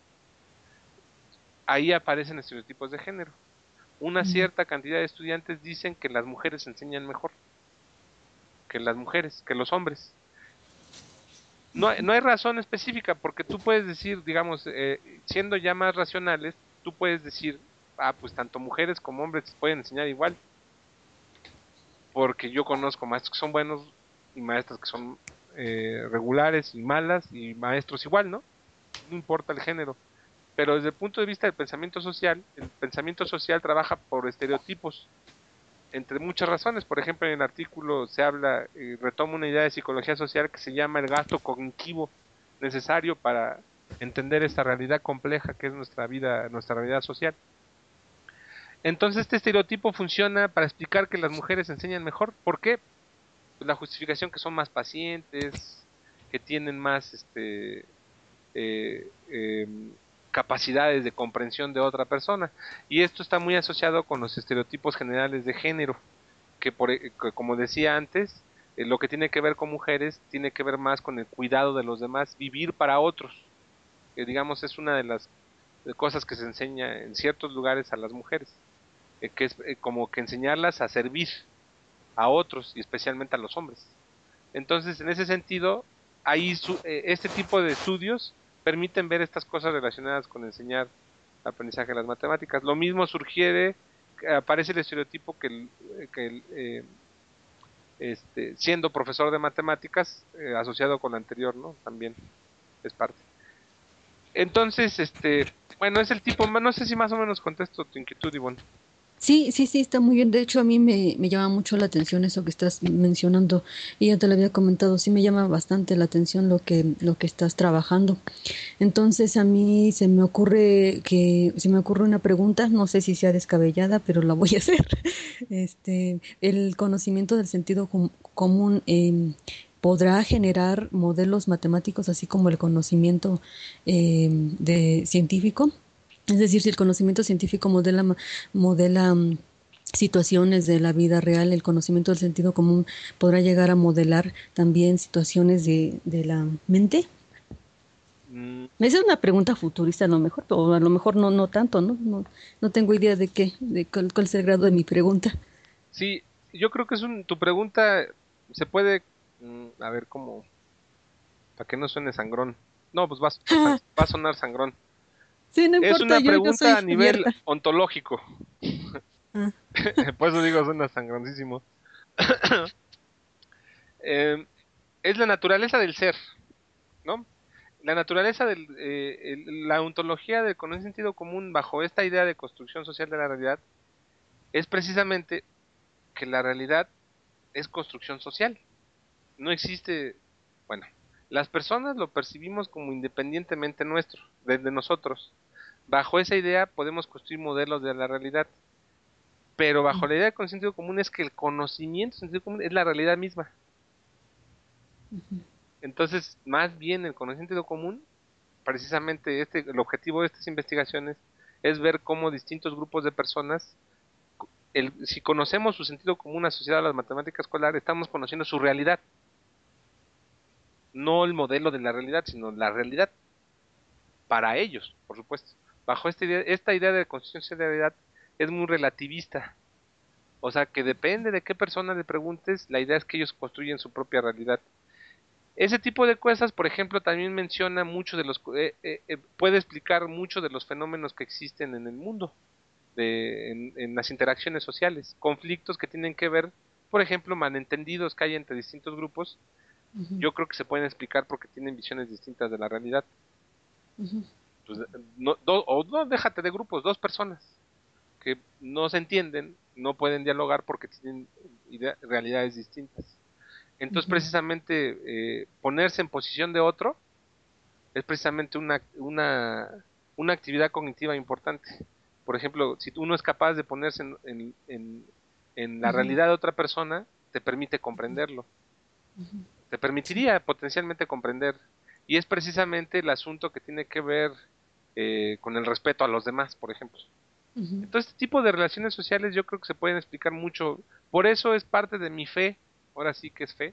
Ahí aparecen estereotipos de género. Una Mm. cierta cantidad de estudiantes dicen que las mujeres enseñan mejor que las mujeres, que los hombres. No hay, no hay razón específica porque tú puedes decir, digamos, eh, siendo ya más racionales, tú puedes decir, ah, pues tanto mujeres como hombres pueden enseñar igual. Porque yo conozco maestros que son buenos y maestras que son eh, regulares y malas y maestros igual, ¿no? No importa el género. Pero desde el punto de vista del pensamiento social, el pensamiento social trabaja por estereotipos, entre muchas razones. Por ejemplo, en el artículo se habla, eh, retoma una idea de psicología social que se llama el gasto cognitivo. necesario para entender esta realidad compleja que es nuestra vida, nuestra realidad social. Entonces este estereotipo funciona para explicar que las mujeres enseñan mejor. ¿Por qué? Pues la justificación que son más pacientes, que tienen más este eh, eh, capacidades de comprensión de otra persona. Y esto está muy asociado con los estereotipos generales de género, que, por, que como decía antes, eh, lo que tiene que ver con mujeres tiene que ver más con el cuidado de los demás, vivir para otros, que digamos es una de las cosas que se enseña en ciertos lugares a las mujeres, eh, que es eh, como que enseñarlas a servir a otros y especialmente a los hombres. Entonces, en ese sentido, ahí su, eh, este tipo de estudios permiten ver estas cosas relacionadas con enseñar aprendizaje de las matemáticas. Lo mismo sugiere, aparece el estereotipo que, el, que el, eh, este, siendo profesor de matemáticas, eh, asociado con lo anterior, ¿no? También es parte. Entonces, este, bueno, es el tipo, no sé si más o menos contesto tu inquietud, Ivonne. Sí, sí, sí, está muy bien. De hecho, a mí me, me llama mucho la atención eso que estás mencionando. Y ya te lo había comentado, sí me llama bastante la atención lo que, lo que estás trabajando. Entonces, a mí se me ocurre que, se me ocurre una pregunta, no sé si sea descabellada, pero la voy a hacer. Este, el conocimiento del sentido com- común, em, ¿podrá generar modelos matemáticos así como el conocimiento em, de científico? Es decir, si el conocimiento científico modela, ma- modela mm, situaciones de la vida real, el conocimiento del sentido común podrá llegar a modelar también situaciones de, de la mente. Mm, Esa es una pregunta futurista a lo mejor, pero a lo mejor no, no tanto, ¿no? No, no tengo idea de qué, de cuál, cuál es el grado de mi pregunta. sí, yo creo que es un, tu pregunta se puede, mm, a ver cómo, para que no suene sangrón. No, pues va a sonar, sang- va a sonar sangrón. Sí, no Es importa, una yo, yo pregunta a soy nivel abierta. ontológico. Ah, Por eso digo, suena sangroncísimo. Eh, es la naturaleza del ser, ¿no? La naturaleza del, eh, el- la ontología del con un sentido común bajo esta idea de construcción social de la realidad es precisamente que la realidad es construcción social. No existe, bueno, las personas lo percibimos como independientemente nuestro, desde nosotros. Bajo esa idea podemos construir modelos de la realidad, pero bajo la idea de con sentido común es que el conocimiento de sentido común es la realidad misma. Entonces, más bien el conocimiento común, precisamente este, el objetivo de estas investigaciones es ver cómo distintos grupos de personas, el, si conocemos su sentido común asociado a las matemáticas escolar, estamos conociendo su realidad, no el modelo de la realidad, sino la realidad para ellos, por supuesto. Bajo esta idea, esta idea de construcción de realidad es muy relativista, o sea que depende de qué persona le preguntes, la idea es que ellos construyen su propia realidad. Ese tipo de cosas, por ejemplo, también menciona mucho de los, eh, eh, eh, puede explicar mucho de los fenómenos que existen en el mundo, de, en, en las interacciones sociales, conflictos que tienen que ver, por ejemplo, malentendidos que hay entre distintos grupos, ujú, yo creo que se pueden explicar porque tienen visiones distintas de la realidad. ujú, Pues, no, do, o no, déjate de grupos, dos personas que no se entienden, no pueden dialogar porque tienen idea, realidades distintas. Entonces, ujú. precisamente, eh, ponerse en posición de otro es precisamente una, una, una actividad cognitiva importante. Por ejemplo, si uno es capaz de ponerse en, en, en, en la Ujú, realidad de otra persona, te permite comprenderlo, ujú. te Sí. permitiría potencialmente comprender. Y es precisamente el asunto que tiene que ver eh, con el respeto a los demás, por ejemplo. Ujú. Entonces, este tipo de relaciones sociales yo creo que se pueden explicar mucho. Por eso es parte de mi fe, ahora sí que es fe,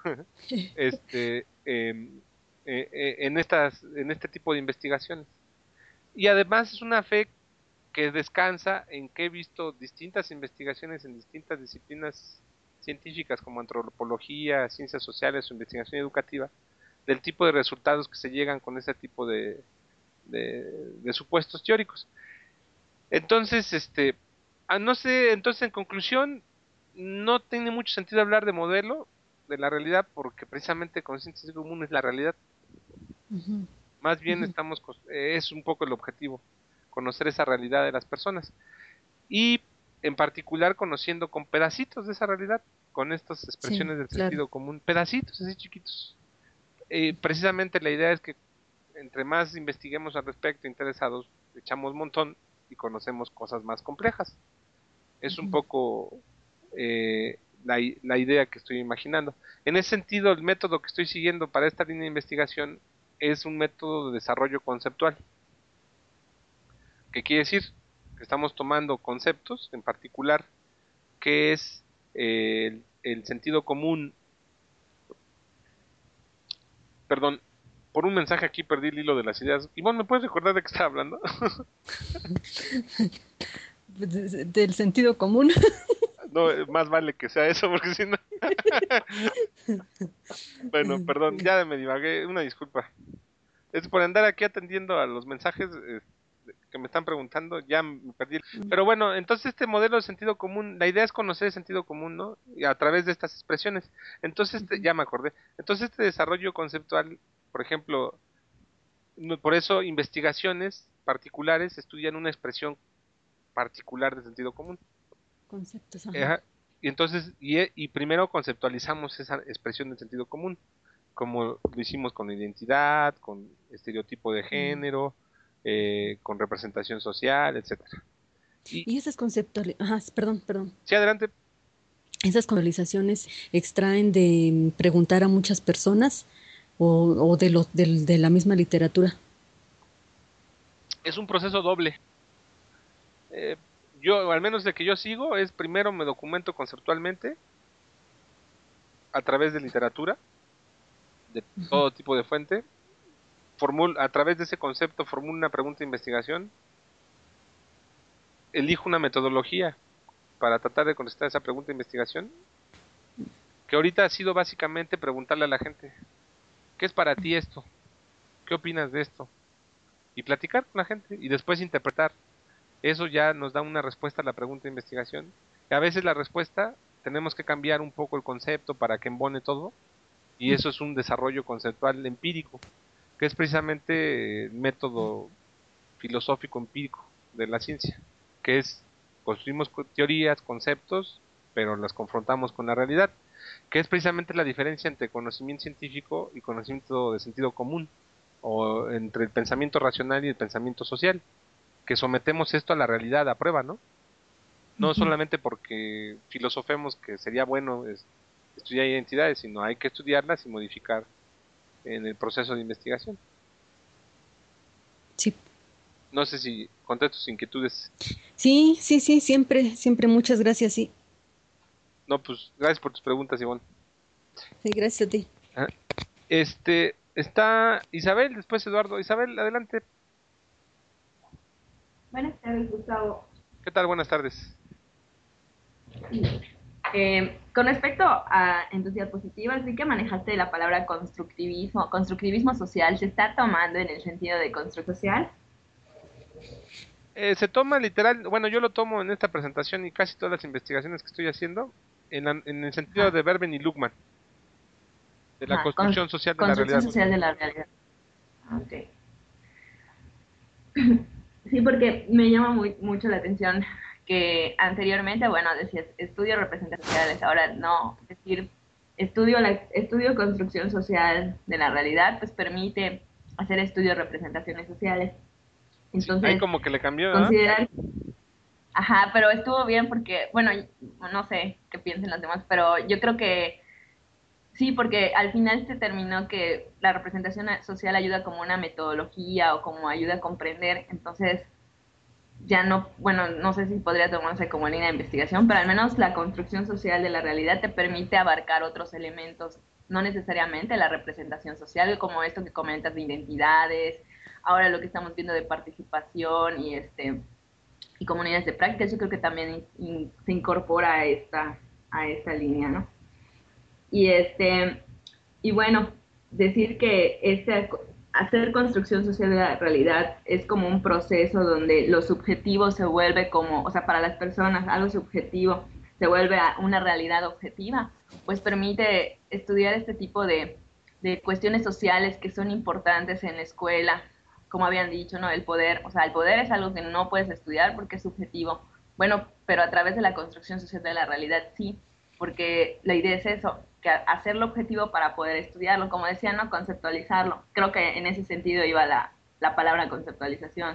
este, em, eh, eh, en estas, en este tipo de investigaciones. Y además es una fe que descansa en que he visto distintas investigaciones en distintas disciplinas científicas como antropología, ciencias sociales o investigación educativa, del tipo de resultados que se llegan con ese tipo de, de, de supuestos teóricos. Entonces, este, ah, no sé, entonces en conclusión, no tiene mucho sentido hablar de modelo de la realidad porque precisamente conciencia común es la realidad. Ujú, Más bien ujú. estamos, cos- eh, es un poco el objetivo, conocer esa realidad de las personas y en particular conociendo con pedacitos de esa realidad, con estas Sí, expresiones del claro. sentido común, pedacitos así chiquitos. eh, precisamente la idea es que entre más investiguemos al respecto, interesados, echamos montón y conocemos cosas más complejas. Es un Ujú. poco eh, la, la idea que estoy imaginando. En ese sentido, el método que estoy siguiendo para esta línea de investigación es un método de desarrollo conceptual. ¿Qué quiere decir? Que estamos tomando conceptos, en particular, que es eh, el, el sentido común. Perdón, por un mensaje aquí perdí el hilo de las ideas. Ivonne, ¿me puedes recordar de qué estaba hablando? De- Del sentido común. No, eh, más vale que sea eso, porque si no... Bueno, perdón, Sí. ya me divagué, una disculpa. Es por andar aquí atendiendo a los mensajes eh, que me están preguntando, ya me perdí. Pero bueno, entonces este modelo de sentido común, la idea es conocer el sentido común, ¿no? Y a través de estas expresiones. Entonces, este- Ujú. ya me acordé. Entonces este desarrollo conceptual, por ejemplo, no- por eso investigaciones particulares estudian una expresión particular de sentido común. Conceptos, ajá. Ajá. Y entonces, y, e- y primero conceptualizamos esa expresión del sentido común, como lo hicimos con identidad, con estereotipo de Mm. género, eh, con representación social, etcétera. Y, Y esas conceptuali- ajá, perdón, perdón. sí, adelante, Esas conceptualizaciones extraen de mm, preguntar a muchas personas o, o de lo, del- de la misma literatura. es un proceso doble. Eh, yo, al menos de que yo sigo, es primero me documento conceptualmente a través de literatura, de todo tipo de fuente, formul, a través de ese concepto formulo una pregunta de investigación, elijo una metodología para tratar de contestar esa pregunta de investigación, que ahorita ha sido básicamente preguntarle a la gente, ¿qué es para ti esto? ¿Qué opinas de esto? Y platicar con la gente y después interpretar. Eso ya nos da una respuesta a la pregunta de investigación. Y a veces la respuesta tenemos que cambiar un poco el concepto para que embone todo, y eso es un desarrollo conceptual empírico, que es precisamente el método filosófico empírico de la ciencia, que es construimos co- teorías, conceptos, pero las confrontamos con la realidad, que es precisamente la diferencia entre conocimiento científico y conocimiento de sentido común, o entre el pensamiento racional y el pensamiento social, que sometemos esto a la realidad, a prueba, ¿no? No Ujú. solamente porque filosofemos que sería bueno es- estudiar identidades, sino hay que estudiarlas y modificar en el proceso de investigación. Sí, No sé si contesto tus inquietudes. sí, sí, sí, siempre, siempre muchas gracias, sí. No, pues gracias por tus preguntas, Ivonne. Sí, gracias a ti. Ah, Este, está Isabel, después Eduardo. Isabel, adelante. Buenas tardes, Gustavo. ¿Qué tal? Buenas tardes. Sí. Eh, con respecto a en tus diapositivas, vi que manejaste la palabra constructivismo. ¿Constructivismo social se está tomando en el sentido de construcción social? Eh, se toma literal, bueno, yo lo tomo en esta presentación y casi todas las investigaciones que estoy haciendo en, la- en el sentido Ajá, de Verben y Luhmann, de la ajá. Con- construcción social de la construcción realidad. social de la realidad. Ok. Sí, porque me llama muy, mucho la atención que anteriormente, bueno, decías estudio representaciones sociales, ahora no, decir estudio, la, estudio construcción social de la realidad, pues permite hacer estudio de representaciones sociales. Sí, ahí Entonces, como que le cambió, ¿ah? considerar, ajá, pero estuvo bien porque, bueno, no sé qué piensen los demás, pero yo creo que sí, porque al final se terminó que la representación social ayuda como una metodología o como ayuda a comprender, entonces ya no, bueno, no sé si podría tomarse como línea de investigación, pero al menos la construcción social de la realidad te permite abarcar otros elementos, no necesariamente la representación social, como esto que comentas de identidades, ahora lo que estamos viendo de participación y este y comunidades de prácticas, yo creo que también in, se incorpora a esta, a esta línea, ¿no? Y este, y bueno, decir que este, hacer construcción social de la realidad es como un proceso donde lo subjetivo se vuelve como, o sea, para las personas, algo subjetivo se vuelve a una realidad objetiva, pues permite estudiar este tipo de, de cuestiones sociales que son importantes en la escuela, como habían dicho, ¿no? El poder, o sea, el poder es algo que no puedes estudiar porque es subjetivo. Bueno, pero a través de la construcción social de la realidad sí. porque la idea es eso, que hacerlo objetivo para poder estudiarlo, como decía, no conceptualizarlo. Creo que en ese sentido iba la, la palabra conceptualización.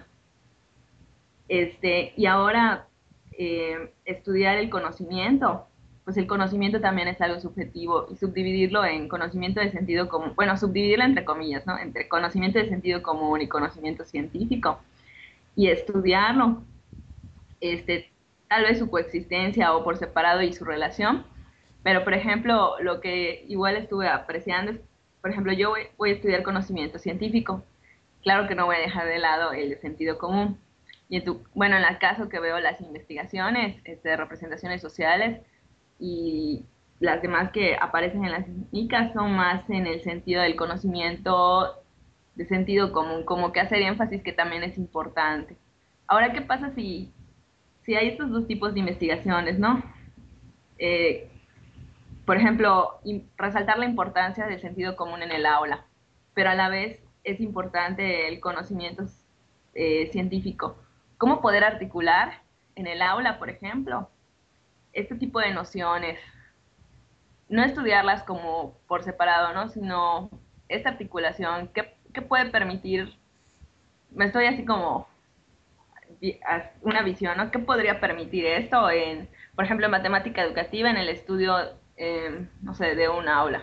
Este, y ahora, eh, estudiar el conocimiento, pues el conocimiento también es algo subjetivo y subdividirlo en conocimiento de sentido común, bueno, subdividirlo entre comillas, ¿no? Entre conocimiento de sentido común y conocimiento científico y estudiarlo, este, tal vez su coexistencia o por separado y su relación, pero por ejemplo, lo que igual estuve apreciando es, por ejemplo, yo voy, voy a estudiar conocimiento científico, claro que no voy a dejar de lado el de sentido común. Y en tu, bueno, en el caso que veo las investigaciones este, de representaciones sociales y las demás que aparecen en las I C A son más en el sentido del conocimiento de sentido común, como que hacer énfasis que también es importante. Ahora, ¿qué pasa si, si hay estos dos tipos de investigaciones, ¿no? Eh, por ejemplo, resaltar la importancia del sentido común en el aula, pero a la vez es importante el conocimiento eh, científico. ¿Cómo poder articular en el aula, por ejemplo, este tipo de nociones? No estudiarlas como por separado, ¿no? Sino esta articulación, ¿qué, qué puede permitir? Me estoy así como una visión, ¿no? ¿Qué podría permitir esto en, por ejemplo, en matemática educativa, en el estudio, eh, no sé, de una aula?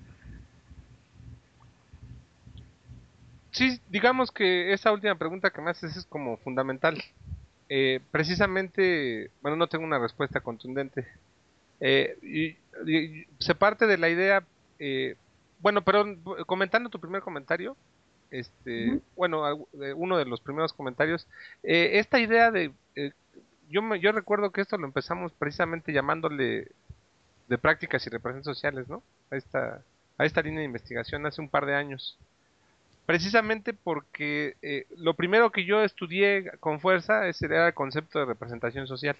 Sí, digamos que esa última pregunta que me haces es como fundamental. Eh, precisamente, bueno, no tengo una respuesta contundente. Eh, y, y se parte de la idea, eh, bueno, pero comentando tu primer comentario, este, Ujú. bueno, uno de los primeros comentarios, eh, esta idea de, eh, yo me, yo recuerdo que esto lo empezamos precisamente llamándole de prácticas y representaciones sociales, ¿no? A esta, a esta línea de investigación hace un par de años. Precisamente porque eh, lo primero que yo estudié con fuerza ese era el concepto de representación social.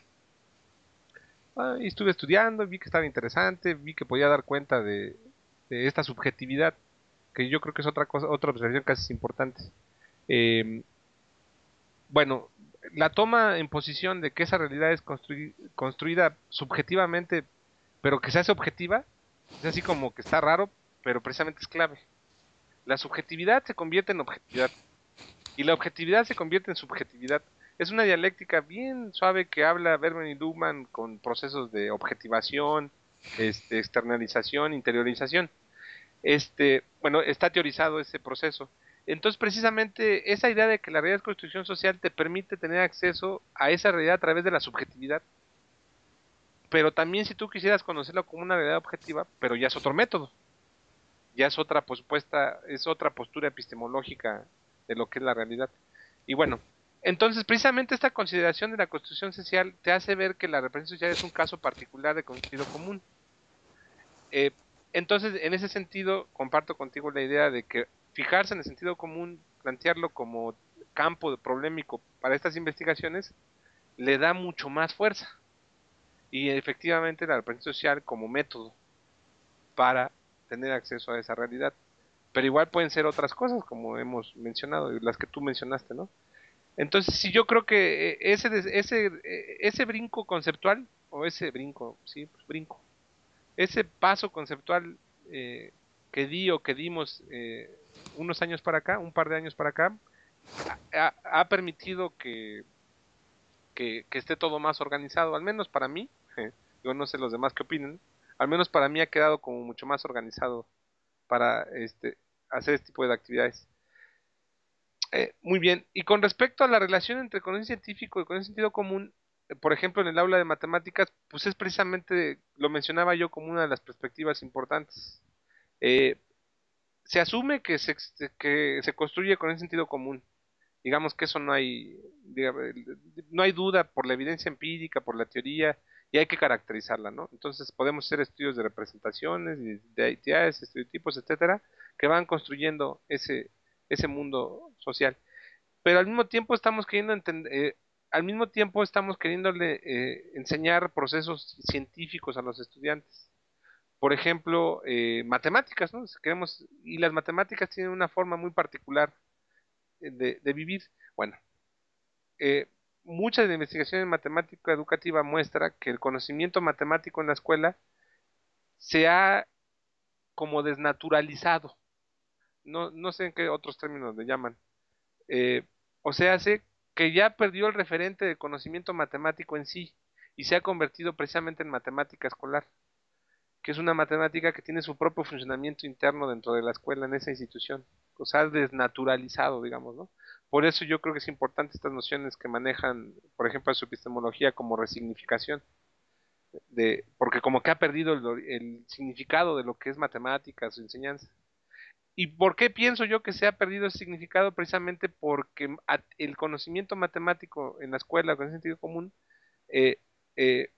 Ah, y estuve estudiando, vi que estaba interesante, vi que podía dar cuenta de, de esta subjetividad, que yo creo que es otra cosa, otra observación casi es importante. Eh, bueno, la toma en posición de que esa realidad es construi- construida subjetivamente, pero que se hace objetiva, es así como que está raro, pero precisamente es clave. La subjetividad se convierte en objetividad y la objetividad se convierte en subjetividad. Es una dialéctica bien suave que habla Bergman y Luhmann con procesos de objetivación, este, externalización, interiorización. Este, bueno, está teorizado ese proceso. Entonces, precisamente, esa idea de que la realidad es construcción social te permite tener acceso a esa realidad a través de la subjetividad. Pero también si tú quisieras conocerlo como una realidad objetiva, pero ya es otro método, ya es otra pospuesta, es otra postura epistemológica de lo que es la realidad. Y bueno, entonces precisamente esta consideración de la construcción social te hace ver que la representación social es un caso particular de sentido común. Eh, entonces, en ese sentido, comparto contigo la idea de que fijarse en el sentido común, plantearlo como campo problemático para estas investigaciones, le da mucho más fuerza. Y efectivamente la representación social como método para tener acceso a esa realidad. Pero igual pueden ser otras cosas, como hemos mencionado, las que tú mencionaste, ¿no? Entonces, sí, yo creo que eh, ese, ese, eh, ese brinco conceptual, o ese brinco, sí, pues brinco, ese paso conceptual eh, que di o que dimos eh, unos años para acá, un par de años para acá, ha, ha permitido que, que, que, esté todo más organizado, al menos para mí, eh, yo no sé los demás qué opinen, al menos para mí ha quedado como mucho más organizado para este, hacer este tipo de actividades. Eh, muy bien, y con respecto a la relación entre conocimiento científico y conocimiento sentido común, eh, por ejemplo, en el aula de matemáticas, pues es precisamente, lo mencionaba yo como una de las perspectivas importantes. Eh, se asume que se, que se construye con ese sentido común. Digamos que eso no hay, digamos, no hay duda por la evidencia empírica, por la teoría, y hay que caracterizarla, ¿no? Entonces podemos hacer estudios de representaciones, de identidades, estereotipos, etcétera, que van construyendo ese, ese mundo social. Pero al mismo tiempo estamos queriendo entender, eh, al mismo tiempo estamos queriéndole eh, enseñar procesos científicos a los estudiantes. Por ejemplo, eh, matemáticas, ¿no? Queremos, y las matemáticas tienen una forma muy particular de, de vivir. Bueno, eh, mucha de la investigación en matemática educativa muestra que el conocimiento matemático en la escuela se ha como desnaturalizado. No, no sé en qué otros términos le llaman. Eh, o sea, hace que ya perdió el referente del conocimiento matemático en sí y se ha convertido precisamente en matemática escolar, que es una matemática que tiene su propio funcionamiento interno dentro de la escuela en esa institución. O sea, desnaturalizado, digamos, ¿no? Por eso yo creo que es importante estas nociones que manejan, por ejemplo, su epistemología como resignificación, de, porque como que ha perdido el, el significado de lo que es matemática, su enseñanza. ¿Y por qué pienso yo que se ha perdido ese significado? Precisamente porque el conocimiento matemático en la escuela, con el sentido común, eh, eh,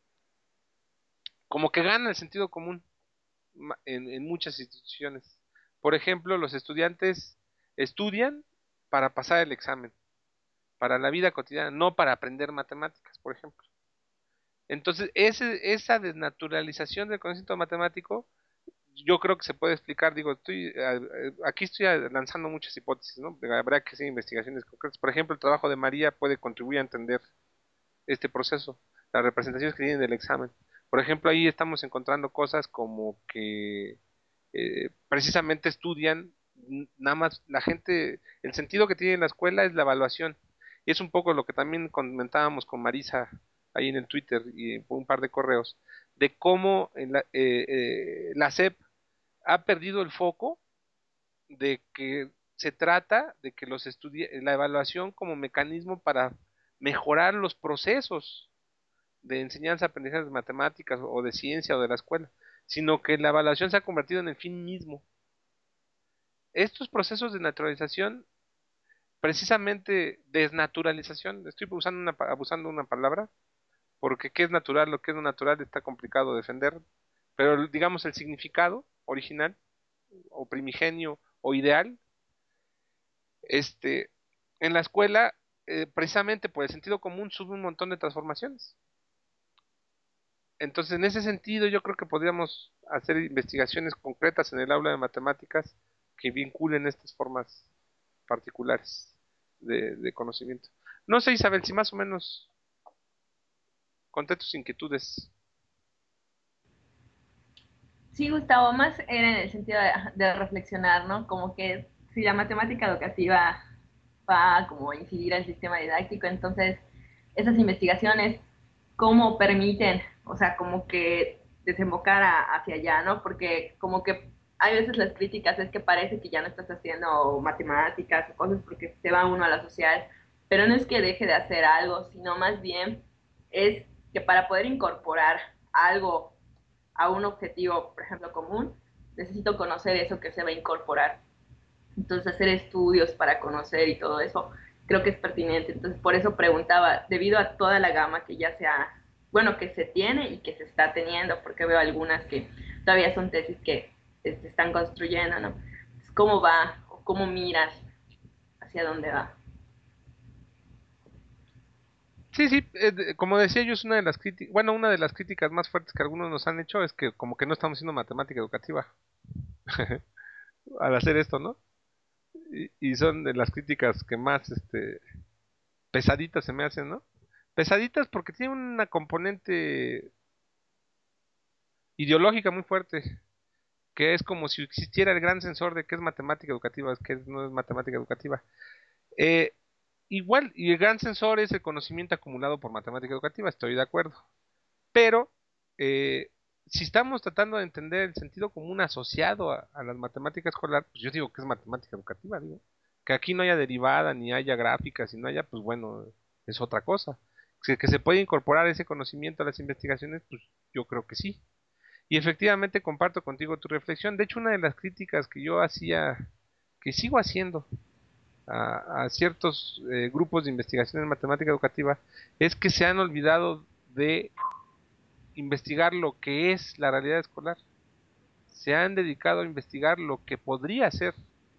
como que gana el sentido común en, en muchas instituciones. Por ejemplo, los estudiantes estudian para pasar el examen, para la vida cotidiana, no para aprender matemáticas, por ejemplo. Entonces, ese, esa desnaturalización del conocimiento matemático yo creo que se puede explicar, digo, estoy eh, aquí estoy lanzando muchas hipótesis, ¿no? Habrá que hacer investigaciones concretas. Por ejemplo, el trabajo de María puede contribuir a entender este proceso, las representaciones que tienen del examen. Por ejemplo, ahí estamos encontrando cosas como que eh, precisamente estudian, nada más la gente, el sentido que tiene la escuela es la evaluación. Y es un poco lo que también comentábamos con Marisa ahí en el Twitter y un par de correos, de cómo en la, eh, eh, la S E P ha perdido el foco de que se trata de que los estudie la evaluación como mecanismo para mejorar los procesos de enseñanza, aprendizaje de matemáticas o de ciencia o de la escuela, sino que la evaluación se ha convertido en el fin mismo. Estos procesos de naturalización, precisamente desnaturalización, estoy usando una, abusando una palabra, porque qué es natural, lo que es no natural está complicado de defender, pero digamos el significado original o primigenio o ideal, este, en la escuela, eh, precisamente por el sentido común, sube un montón de transformaciones. Entonces, en ese sentido, yo creo que podríamos hacer investigaciones concretas en el aula de matemáticas que vinculen estas formas particulares de, de conocimiento. No sé, Isabel, si más o menos conté tus inquietudes. Sí, Gustavo, más era en el sentido de, de reflexionar, ¿no? Como que si la matemática educativa va a como incidir al sistema didáctico, entonces esas investigaciones, ¿cómo permiten, o sea, como que desembocar a, hacia allá, ¿no? Porque como que hay veces las críticas es que parece que ya no estás haciendo matemáticas o cosas porque se va uno a la social, pero no es que deje de hacer algo, sino más bien es que para poder incorporar algo a un objetivo, por ejemplo, común, necesito conocer eso que se va a incorporar. Entonces, hacer estudios para conocer y todo eso, creo que es pertinente. Entonces, por eso preguntaba, debido a toda la gama que ya se ha, bueno, que se tiene y que se está teniendo, porque veo algunas que todavía son tesis que se este, están construyendo, ¿no? Entonces, ¿cómo va o cómo miras hacia dónde va? Sí, sí, eh, como decía yo, es una de las críticas, bueno, una de las críticas más fuertes que algunos nos han hecho es que como que no estamos haciendo matemática educativa al hacer esto, ¿no? Y, y son de las críticas que más, este, pesaditas se me hacen, ¿no? Pesaditas porque tienen una componente ideológica muy fuerte, que es como si existiera el gran sensor de qué es matemática educativa, qué no es matemática educativa. Eh, igual, y el gran sensor es el conocimiento acumulado por matemática educativa, estoy de acuerdo. Pero, eh, si estamos tratando de entender el sentido común asociado a, a las matemáticas escolar, pues yo digo que es matemática educativa, digo. Que aquí no haya derivada, ni haya gráficas, y no haya, pues bueno, es otra cosa. Que, que se puede incorporar ese conocimiento a las investigaciones, pues yo creo que sí. Y efectivamente comparto contigo tu reflexión. De hecho, una de las críticas que yo hacía, que sigo haciendo a, a ciertos eh, grupos de investigación en matemática educativa, es que se han olvidado de investigar lo que es la realidad escolar. Se han dedicado a investigar lo que podría ser.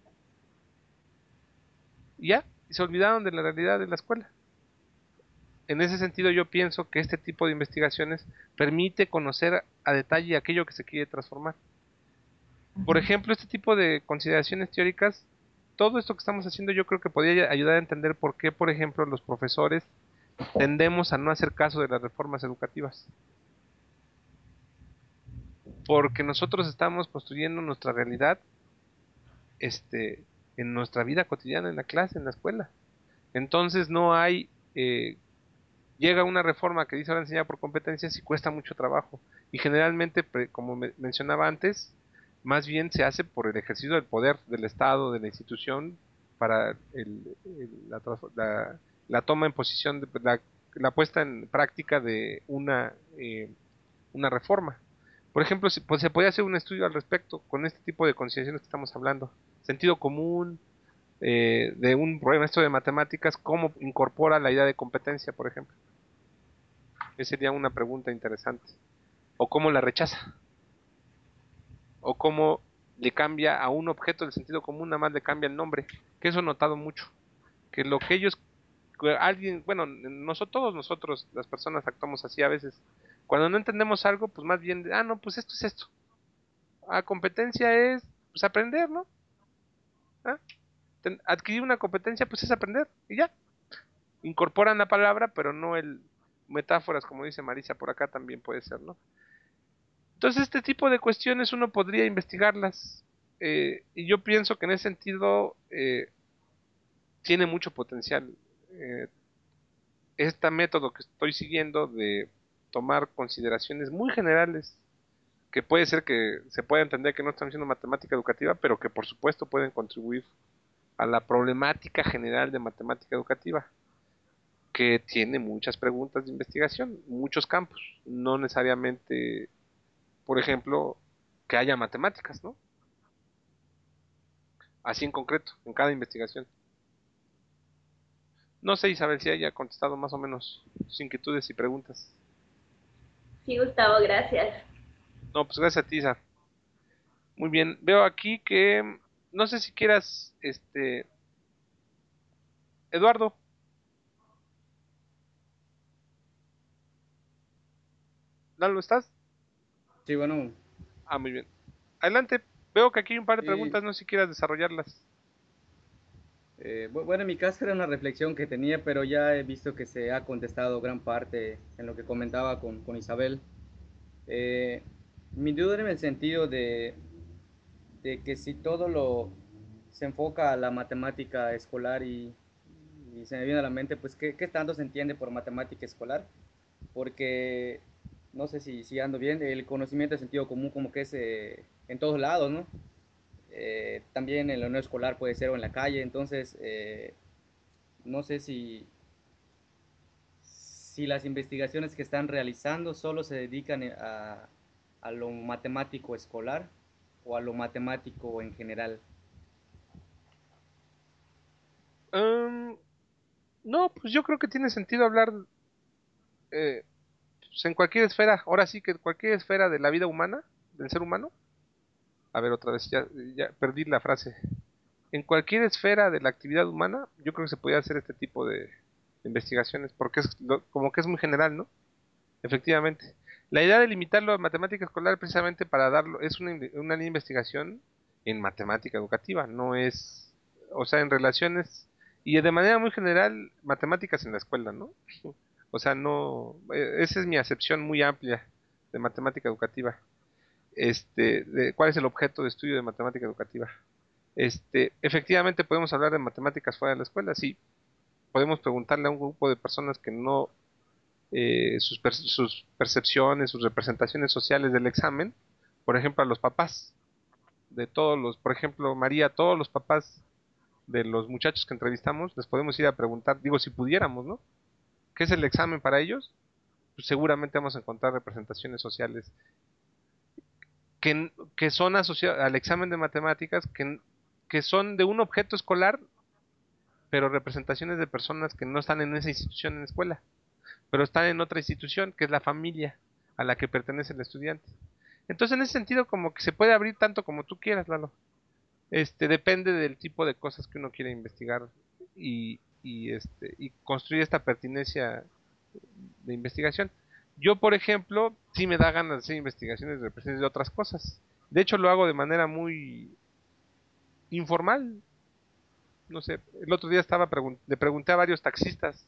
Y ya, y se olvidaron de la realidad de la escuela. En ese sentido yo pienso que este tipo de investigaciones permite conocer a detalle aquello que se quiere transformar. Por ejemplo, este tipo de consideraciones teóricas, todo esto que estamos haciendo yo creo que podría ayudar a entender por qué, por ejemplo, los profesores tendemos a no hacer caso de las reformas educativas. porque nosotros estamos construyendo nuestra realidad este, en nuestra vida cotidiana, en la clase, en la escuela. Entonces no hay, eh, llega una reforma que dice ahora enseñar por competencias y cuesta mucho trabajo. Y generalmente, como me mencionaba antes, más bien se hace por el ejercicio del poder del Estado, de la institución, para el, el, la, la, la, toma en posición, de, la, la puesta en práctica de una, eh, una reforma. Por ejemplo, si, pues, se puede hacer un estudio al respecto con este tipo de consideraciones que estamos hablando. Sentido común, eh, de un maestro de matemáticas, cómo incorpora la idea de competencia, por ejemplo. Esa sería una pregunta interesante. O cómo la rechaza. O cómo le cambia a un objeto del sentido común, nada más le cambia el nombre. Que eso he notado mucho. Que lo que ellos, que alguien, bueno, nosotros, todos nosotros, las personas actuamos así a veces. Cuando no entendemos algo, pues más bien, ah, no, pues esto es esto. Ah, competencia es, pues aprender, ¿no? ¿Ah? Adquirir una competencia, pues es aprender, y ya. Incorporan la palabra, pero no el metáforas, como dice Marisa por acá también puede ser, ¿no? Entonces este tipo de cuestiones uno podría investigarlas, eh, y yo pienso que en ese sentido eh, tiene mucho potencial eh, este método que estoy siguiendo de tomar consideraciones muy generales que puede ser que se pueda entender que no están haciendo matemática educativa, pero que por supuesto pueden contribuir a la problemática general de matemática educativa, que tiene muchas preguntas de investigación, muchos campos, no necesariamente, por ejemplo, que haya matemáticas, ¿no? Así en concreto, en cada investigación. No sé, Isabel, si haya contestado más o menos sus inquietudes y preguntas. Sí, Gustavo, gracias. No, pues gracias a ti, Isa. Muy bien, veo aquí que, no sé si quieras, este, Eduardo, ¿Lalo estás? Sí, bueno, Ah, muy bien. Adelante, veo que aquí hay un par de sí, preguntas, no sé si quieras desarrollarlas. eh, bu- bueno, en mi caso era una reflexión que tenía, pero ya he visto que se ha contestado gran parte en lo que comentaba con, con Isabel. Eh, Mi duda era en el sentido de, de que si todo lo se enfoca a la matemática escolar y, y se me viene a la mente, pues, ¿qué, qué tanto se entiende por matemática escolar? Porque, no sé si, si ando bien, el conocimiento de sentido común como que es eh, en todos lados, ¿no? Eh, también en la unión escolar puede ser o en la calle, entonces eh, no sé si, si las investigaciones que están realizando solo se dedican a, a lo matemático escolar o a lo matemático en general. Um, no, pues yo creo que tiene sentido hablar eh, pues en cualquier esfera, ahora sí que cualquier esfera de la vida humana, del ser humano. A ver, otra vez, ya, ya perdí la frase. En cualquier esfera de la actividad humana, yo creo que se podría hacer este tipo de investigaciones, porque es lo- como que es muy general, ¿no? Efectivamente. La idea de limitarlo a matemática escolar precisamente para darlo, es una, in- una línea de investigación en matemática educativa, no es, o sea, en relaciones, y de manera muy general, matemáticas en la escuela, ¿no? O sea, no, eh, esa es mi acepción muy amplia de matemática educativa. Este, de cuál es el objeto de estudio de matemática educativa. Este, efectivamente podemos hablar de matemáticas fuera de la escuela, sí. Podemos preguntarle a un grupo de personas que no, eh, sus, per- sus percepciones, sus representaciones sociales del examen, por ejemplo, a los papás de todos los, por ejemplo, María, todos los papás de los muchachos que entrevistamos, les podemos ir a preguntar, digo, si pudiéramos, ¿no? ¿Qué es el examen para ellos? Pues seguramente vamos a encontrar representaciones sociales que, que son asociadas al examen de matemáticas, que, que son de un objeto escolar, pero representaciones de personas que no están en esa institución en la escuela, pero están en otra institución, que es la familia a la que pertenece el estudiante. Entonces, en ese sentido, como que se puede abrir tanto como tú quieras, Lalo. Este, depende del tipo de cosas que uno quiere investigar y, y, este, y construir esta pertinencia de investigación. Yo, por ejemplo, sí me da ganas de hacer investigaciones de, de otras cosas. De hecho, lo hago de manera muy informal. No sé, el otro día estaba pregun le pregunté a varios taxistas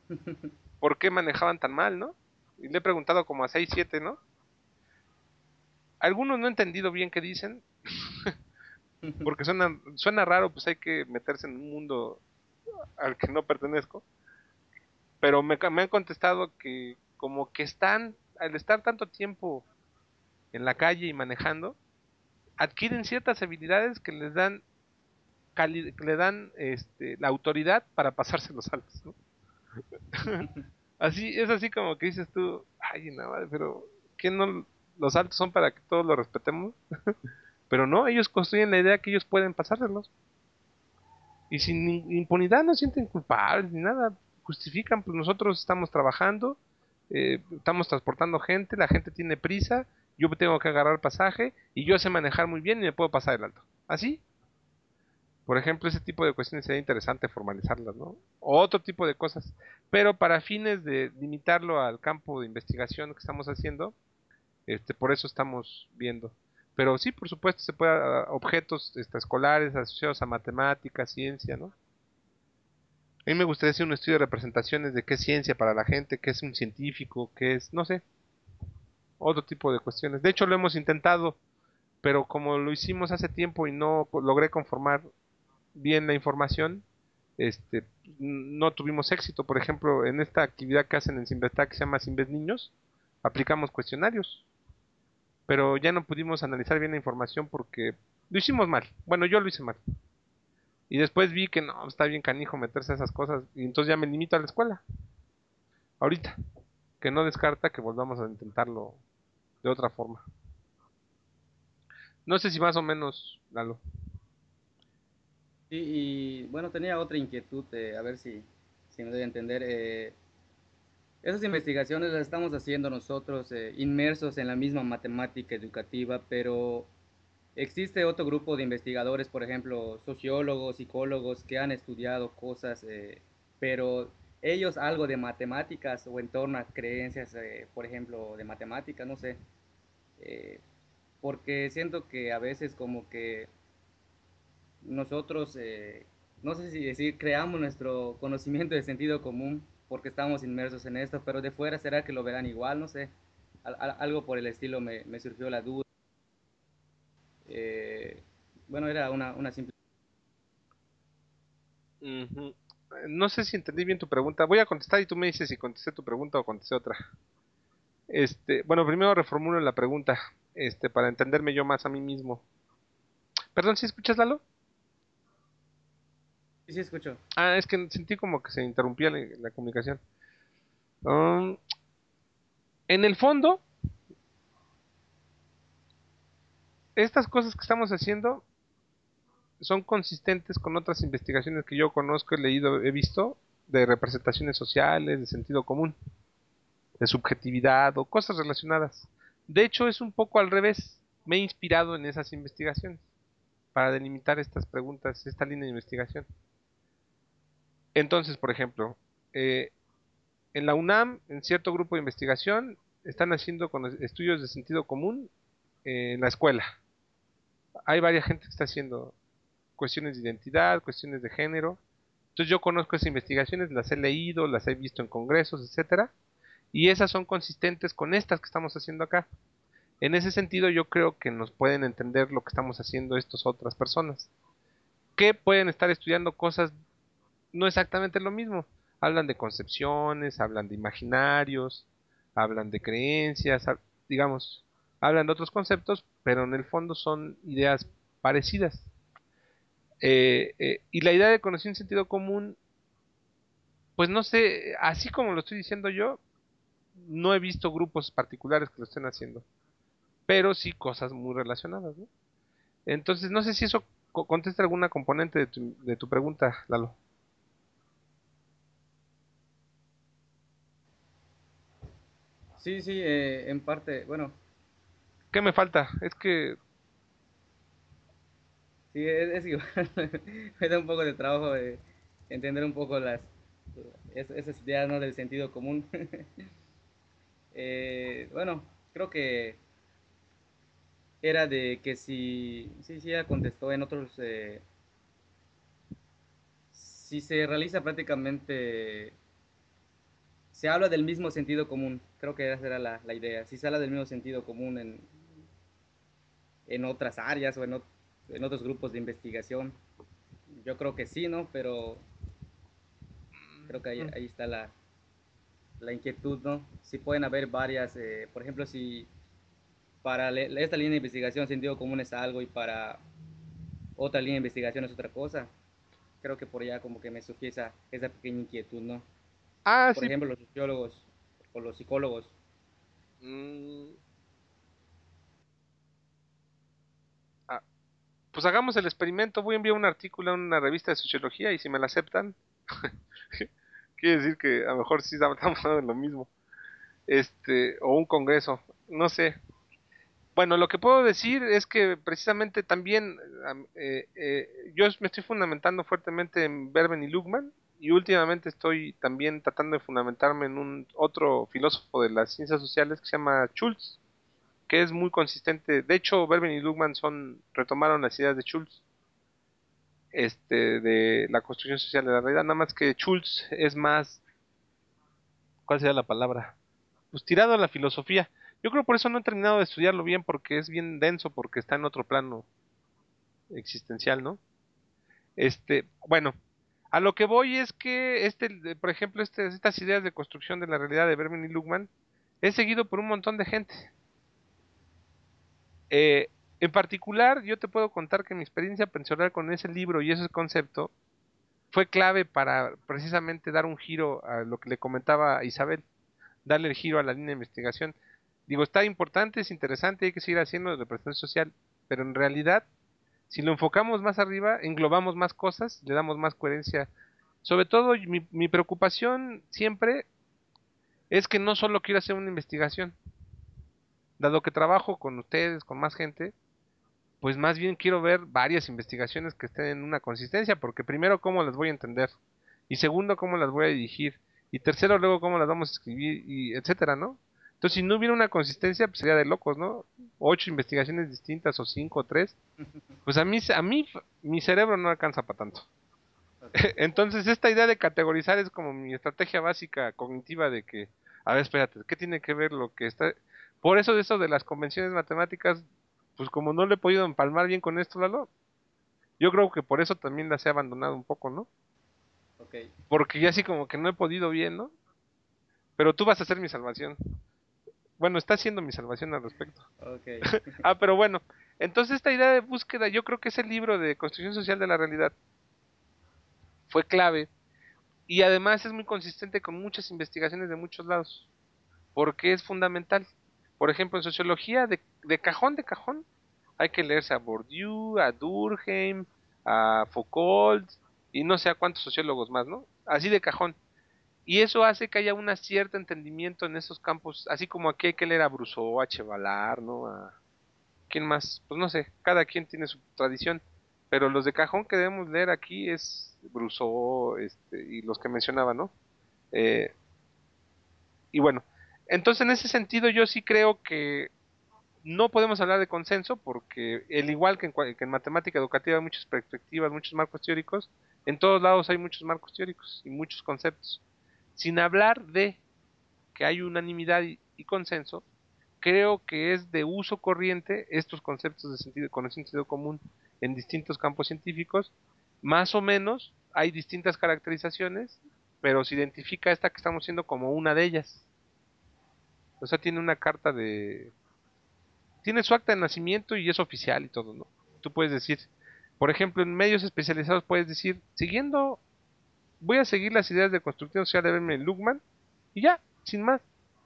por qué manejaban tan mal, ¿no? Y le he preguntado como a seis, siete, ¿no? algunos no he entendido bien qué dicen, porque suena, suena raro, pues hay que meterse en un mundo al que no pertenezco, pero me, me han contestado que como que están, al estar tanto tiempo en la calle y manejando, adquieren ciertas habilidades que les dan cali- que le dan este, la autoridad para pasarse los altos, ¿no? Así, es así como que dices tú, ay, no, pero ¿qué no los altos son para que todos los respetemos? Pero no, ellos construyen la idea que ellos pueden pasárselos. Y sin ni- impunidad no sienten culpables ni nada. Justifican, pues nosotros estamos trabajando, eh, estamos transportando gente, la gente tiene prisa, yo tengo que agarrar pasaje y yo sé manejar muy bien y me puedo pasar el alto. ¿Así? Por ejemplo, ese tipo de cuestiones sería interesante formalizarlas, ¿no? O otro tipo de cosas. Pero para fines de limitarlo al campo de investigación que estamos haciendo, este, por eso estamos viendo. Pero sí, por supuesto, se puede a- objetos este, escolares asociados a matemáticas, ciencia, ¿no? A mí me gustaría hacer un estudio de representaciones de qué es ciencia para la gente, qué es un científico, qué es, no sé, otro tipo de cuestiones. De hecho, lo hemos intentado, pero como lo hicimos hace tiempo y no co- logré conformar bien la información, este, no tuvimos éxito. Por ejemplo, en esta actividad que hacen en Sinvestac que se llama Sinves Niños, aplicamos cuestionarios, pero ya no pudimos analizar bien la información porque lo hicimos mal. Bueno, yo lo hice mal. Y después vi que no, está bien canijo meterse a esas cosas y entonces ya me limito a la escuela. Ahorita, que no descarta que volvamos a intentarlo de otra forma. No sé si más o menos, Lalo. Sí, y bueno, tenía otra inquietud, eh, a ver si, si me doy a entender. Eh, esas investigaciones las estamos haciendo nosotros eh, inmersos en la misma matemática educativa, pero existe otro grupo de investigadores, por ejemplo, sociólogos, psicólogos, que han estudiado cosas, eh, pero ellos algo de matemáticas o en torno a creencias, eh, por ejemplo, de matemáticas, no sé, eh, porque siento que a veces como que nosotros, eh, no sé si decir, creamos nuestro conocimiento de sentido común porque estamos inmersos en esto, pero de fuera será que lo verán igual, no sé, al, al, algo por el estilo me, me surgió la duda. Eh, bueno, era una, una simple... Ujú. No sé si entendí bien tu pregunta. Voy a contestar y tú me dices si contesté tu pregunta o contesté otra. Este, bueno, primero reformulo la pregunta, este, para entenderme yo más a mí mismo. Perdón, ¿si escuchas, Lalo? Sí, sí, escucho. Ah, es que sentí como que se interrumpía la, la comunicación. Um, en el fondo, estas cosas que estamos haciendo son consistentes con otras investigaciones que yo conozco, he leído, he visto, de representaciones sociales, de sentido común, de subjetividad o cosas relacionadas. De hecho, es un poco al revés. Me he inspirado en esas investigaciones para delimitar estas preguntas, esta línea de investigación. Entonces, por ejemplo, eh, en la UNAM, en cierto grupo de investigación, están haciendo con estudios de sentido común eh, en la escuela. Hay varias gente que está haciendo cuestiones de identidad, cuestiones de género. Entonces yo conozco esas investigaciones, las he leído, las he visto en congresos, etcétera, y esas son consistentes con estas que estamos haciendo acá. En ese sentido, yo creo que nos pueden entender lo que estamos haciendo estas otras personas, que pueden estar estudiando cosas no exactamente lo mismo. Hablan de concepciones, hablan de imaginarios, hablan de creencias, digamos, hablan de otros conceptos, pero en el fondo son ideas parecidas. Eh, eh, y la idea de conocer un sentido común, pues no sé, así como lo estoy diciendo yo, no he visto grupos particulares que lo estén haciendo, pero sí cosas muy relacionadas, ¿no? Entonces, no sé si eso co- contesta alguna componente de tu, de tu pregunta, Lalo. Sí, sí, eh, en parte, bueno, ¿Qué me falta? Es que sí, es, es igual, me da un poco de trabajo de entender un poco las, es- esas ideas, ¿no? Del sentido común. Eh, bueno, creo que era de que si, sí, sí, ya contestó en otros, eh, si se realiza prácticamente, se habla del mismo sentido común, creo que esa era la, la idea, si se habla del mismo sentido común en, en otras áreas o en, en otros grupos de investigación. Yo creo que sí, ¿no? Pero creo que ahí, ahí está la, la inquietud, ¿no? Si pueden haber varias, eh, por ejemplo, si para esta línea de investigación sentido común es algo y para otra línea de investigación es otra cosa, creo que por allá como que me surgió esa, esa pequeña inquietud, ¿no? Ah, Por sí. ejemplo, los sociólogos o los psicólogos. Mm, ah, pues hagamos el experimento. Voy a enviar un artículo a una revista de sociología y si me la aceptan, quiere decir que a lo mejor sí estamos hablando de lo mismo. Este, o un congreso, no sé. Bueno, lo que puedo decir es que precisamente también eh, eh, yo me estoy fundamentando fuertemente en Berben y Luhmann y últimamente estoy también tratando de fundamentarme en un otro filósofo de las ciencias sociales que se llama Schultz, que es muy consistente. De hecho, Berben y Luhmann son retomaron las ideas de Schultz, este, de la construcción social de la realidad, nada más que Schultz es más, ¿cuál sería la palabra? Pues tirado a la filosofía. Yo creo por eso no he terminado de estudiarlo bien, porque es bien denso, porque está en otro plano existencial, ¿no? Este, bueno, a lo que voy es que este, por ejemplo, este, estas ideas de construcción de la realidad de Berman y Luhmann es seguido por un montón de gente. Eh, en particular, yo te puedo contar que mi experiencia personal con ese libro y ese concepto fue clave para precisamente dar un giro a lo que le comentaba a Isabel, darle el giro a la línea de investigación. Digo, está importante, es interesante, hay que seguir haciendo de representación social, pero en realidad, si lo enfocamos más arriba, englobamos más cosas, le damos más coherencia. Sobre todo, mi, mi preocupación siempre es que no solo quiero hacer una investigación, dado que trabajo con ustedes, con más gente, pues más bien quiero ver varias investigaciones que estén en una consistencia, porque primero, cómo las voy a entender, y segundo, cómo las voy a dirigir, y tercero, luego, cómo las vamos a escribir, y etcétera, ¿no? Entonces, si no hubiera una consistencia, pues sería de locos, ¿no? Ocho investigaciones distintas, o cinco, o tres, pues a mí, a mí, mi cerebro no alcanza para tanto. Okay. Entonces, esta idea de categorizar es como mi estrategia básica cognitiva de que, a ver, espérate, ¿qué tiene que ver lo que está? Por eso de eso de las convenciones matemáticas, pues como no le he podido empalmar bien con esto, Lalo, yo creo que por eso también las he abandonado un poco, ¿no? Okay. Porque ya así como que no he podido bien, ¿no? Pero tú vas a ser mi salvación. Bueno, está siendo mi salvación al respecto. Okay. Ah, pero bueno, entonces esta idea de búsqueda, yo creo que ese libro de construcción social de la realidad fue clave y además es muy consistente con muchas investigaciones de muchos lados, porque es fundamental. Por ejemplo, en sociología, de, de cajón de cajón, hay que leerse a Bourdieu, a Durkheim, a Foucault y no sé a cuántos sociólogos más, ¿no? Así de cajón. Y eso hace que haya un cierto entendimiento en esos campos, así como aquí hay que leer a Brousseau, a Chevalar, ¿no? A ¿quién más? Pues no sé, cada quien tiene su tradición, pero los de cajón que debemos leer aquí es Brousseau, este, y los que mencionaba, ¿no? Eh, y bueno, entonces en ese sentido yo sí creo que no podemos hablar de consenso porque el igual que en, que en matemática educativa hay muchas perspectivas, muchos marcos teóricos, en todos lados hay muchos marcos teóricos y muchos conceptos. Sin hablar de que hay unanimidad y, y consenso, creo que es de uso corriente estos conceptos de sentido, con el sentido común en distintos campos científicos, más o menos hay distintas caracterizaciones, pero se identifica esta que estamos haciendo como una de ellas. O sea, tiene una carta de tiene su acta de nacimiento y es oficial y todo, ¿no? Tú puedes decir, por ejemplo, en medios especializados puedes decir, siguiendo, voy a seguir las ideas de construcción social de Berman y Luhmann, y ya, sin más.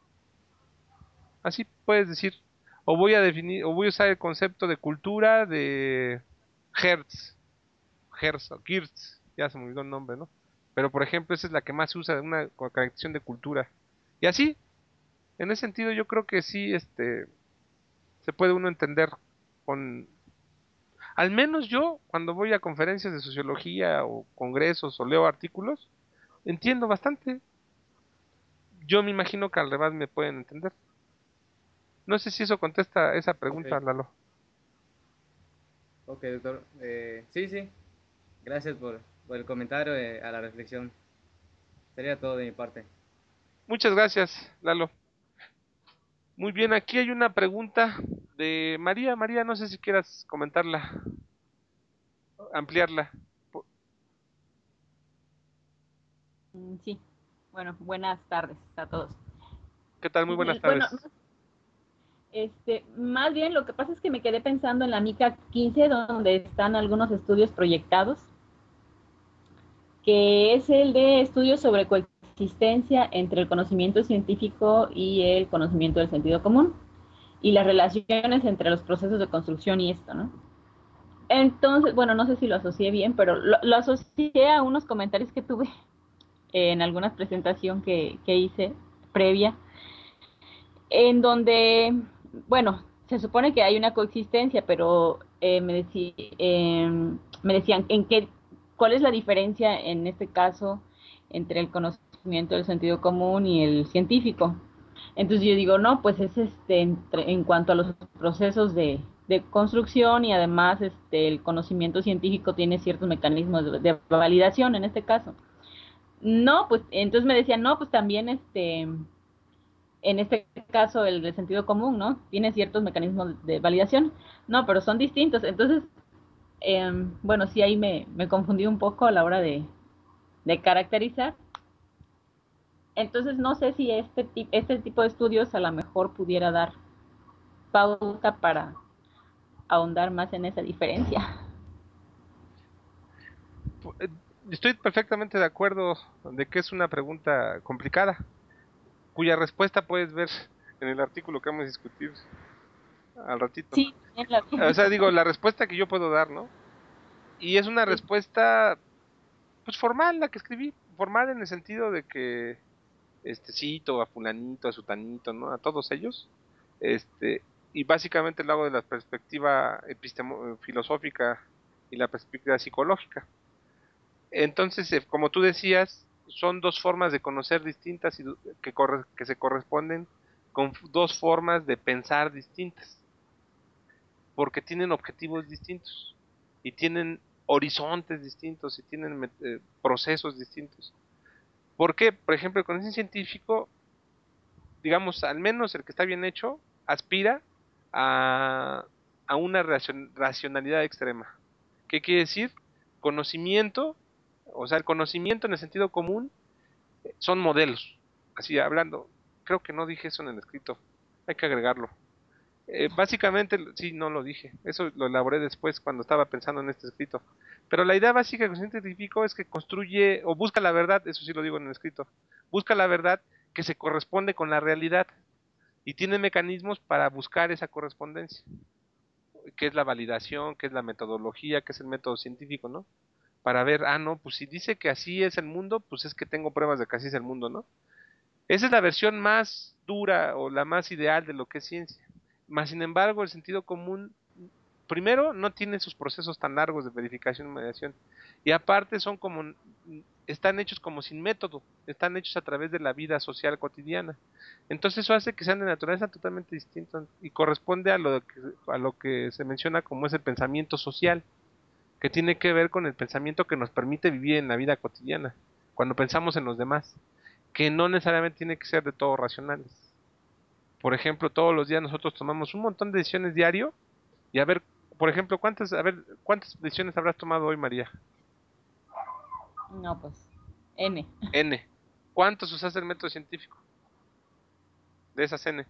Así puedes decir, o voy a definir, o voy a usar el concepto de cultura de Hertz, Hertz o Girtz, ya se me olvidó el nombre, ¿no? Pero por ejemplo, esa es la que más se usa de una caracterización de cultura. Y así, en ese sentido, yo creo que sí, este, se puede uno entender con al menos yo, cuando voy a conferencias de sociología o congresos o leo artículos, entiendo bastante. Yo me imagino que al revés me pueden entender. No sé si eso contesta esa pregunta, Okay. Lalo. Ok, doctor. Eh, sí, sí. Gracias por, por el comentario, eh, a la reflexión. Sería todo de mi parte. Muchas gracias, Lalo. Muy bien, aquí hay una pregunta de María, María, no sé si quieras comentarla, ampliarla. Po- Mm, Sí, bueno, buenas tardes a todos. ¿Qué tal? Muy buenas Mm, Bueno, tardes. este, más bien lo que pasa es que me quedé pensando en la MICA quince, donde están algunos estudios proyectados, que es el de estudios sobre coexistencia entre el conocimiento científico y el conocimiento del sentido común, y las relaciones entre los procesos de construcción y esto, ¿no? Entonces, bueno, no sé si lo asocié bien, pero lo, lo asocié a unos comentarios que tuve en alguna presentación que, que hice previa, en donde, bueno, se supone que hay una coexistencia, pero eh, me, decí, eh, me decían en qué, cuál es la diferencia en este caso entre el conocimiento del sentido común y el científico. Entonces yo digo, no, pues es este entre, en cuanto a los procesos de, de construcción, y además este el conocimiento científico tiene ciertos mecanismos de, de validación en este caso. No, pues entonces me decían, no, pues también este en este caso el de sentido común, ¿no? Tiene ciertos mecanismos de validación. No, pero son distintos. Entonces, eh, bueno, sí ahí me, me confundí un poco a la hora de, de caracterizar. Entonces, no sé si este, este tipo de estudios a lo mejor pudiera dar pauta para ahondar más en esa diferencia. Pu- eh, Estoy perfectamente de acuerdo de que es una pregunta complicada, cuya respuesta puedes ver en el artículo que vamos a discutir al ratito. Sí, en la O sea, digo, la respuesta que yo puedo dar, ¿no? Y es una sí. respuesta, pues formal, la que escribí, formal en el sentido de que, este, cito a fulanito, a sutanito, ¿no? A todos ellos, este, y básicamente lo hago de la perspectiva epistemo filosófica y la perspectiva psicológica. Entonces, eh, como tú decías, son dos formas de conocer distintas y que, corre que se corresponden con dos formas de pensar distintas, porque tienen objetivos distintos y tienen horizontes distintos y tienen eh, procesos distintos. ¿Por qué? Por ejemplo, el conocimiento científico, digamos, al menos el que está bien hecho, aspira a, a una racion, racionalidad extrema. ¿Qué quiere decir? Conocimiento, o sea, el conocimiento en el sentido común son modelos. Así hablando, creo que no dije eso en el escrito, hay que agregarlo. Eh, básicamente, sí, no lo dije, eso lo elaboré después cuando estaba pensando en este escrito. Pero la idea básica del conocimiento científico es que construye o busca la verdad, eso sí lo digo en el escrito, busca la verdad que se corresponde con la realidad y tiene mecanismos para buscar esa correspondencia, que es la validación, que es la metodología, que es el método científico, ¿no? Para ver, ah, no, pues si dice que así es el mundo, pues es que tengo pruebas de que así es el mundo, ¿no? Esa es la versión más dura o la más ideal de lo que es ciencia. Más sin embargo, el sentido común, primero, no tiene sus procesos tan largos de verificación y mediación. Y aparte son como, están hechos como sin método, están hechos a través de la vida social cotidiana. Entonces eso hace que sean de naturaleza totalmente distintos y corresponde a lo que, a lo que se menciona como es el pensamiento social, que tiene que ver con el pensamiento que nos permite vivir en la vida cotidiana, cuando pensamos en los demás, que no necesariamente tiene que ser de todo racionales. Por ejemplo, todos los días nosotros tomamos un montón de decisiones diario y a ver, por ejemplo, ¿cuántas, a ver, cuántas decisiones habrás tomado hoy, María? No, pues, N. N. ¿Cuántos usaste el método científico de esas N?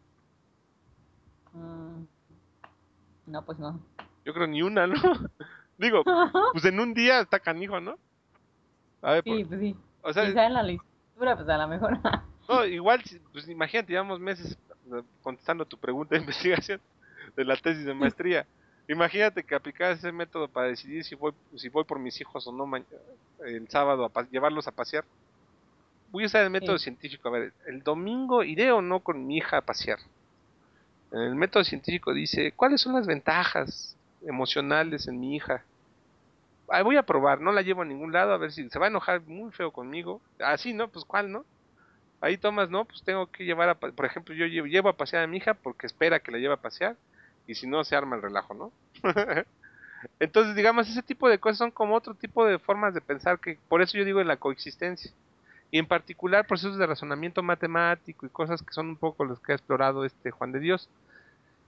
Mm, no, pues no. Yo creo ni una, ¿no? Digo, pues en un día está canijo, ¿no? A ver, por, Sí, pues sí. o sea, Quizá en la literatura, pues a lo mejor. no, igual, pues imagínate, llevamos meses eh, contestando tu pregunta de investigación de la tesis de maestría. Imagínate que aplicaras ese método para decidir si voy, si voy por mis hijos o no el sábado a llevarlos a pasear. Voy a usar el método Sí. científico. A ver, el domingo iré o no con mi hija a pasear. El método científico dice, ¿cuáles son las ventajas emocionales en mi hija? Ah, voy a probar, no la llevo a ningún lado, a ver si se va a enojar muy feo conmigo. Así, ¿no? Pues ¿cuál, no? Ahí tomas, ¿no? Pues tengo que llevar a, por ejemplo, yo llevo, llevo a pasear a mi hija porque espera que la lleve a pasear y si no se arma el relajo, ¿no? Entonces, digamos, ese tipo de cosas son como otro tipo de formas de pensar que, por eso yo digo en la coexistencia. Y en particular procesos de razonamiento matemático y cosas que son un poco los que ha explorado este Juan de Dios.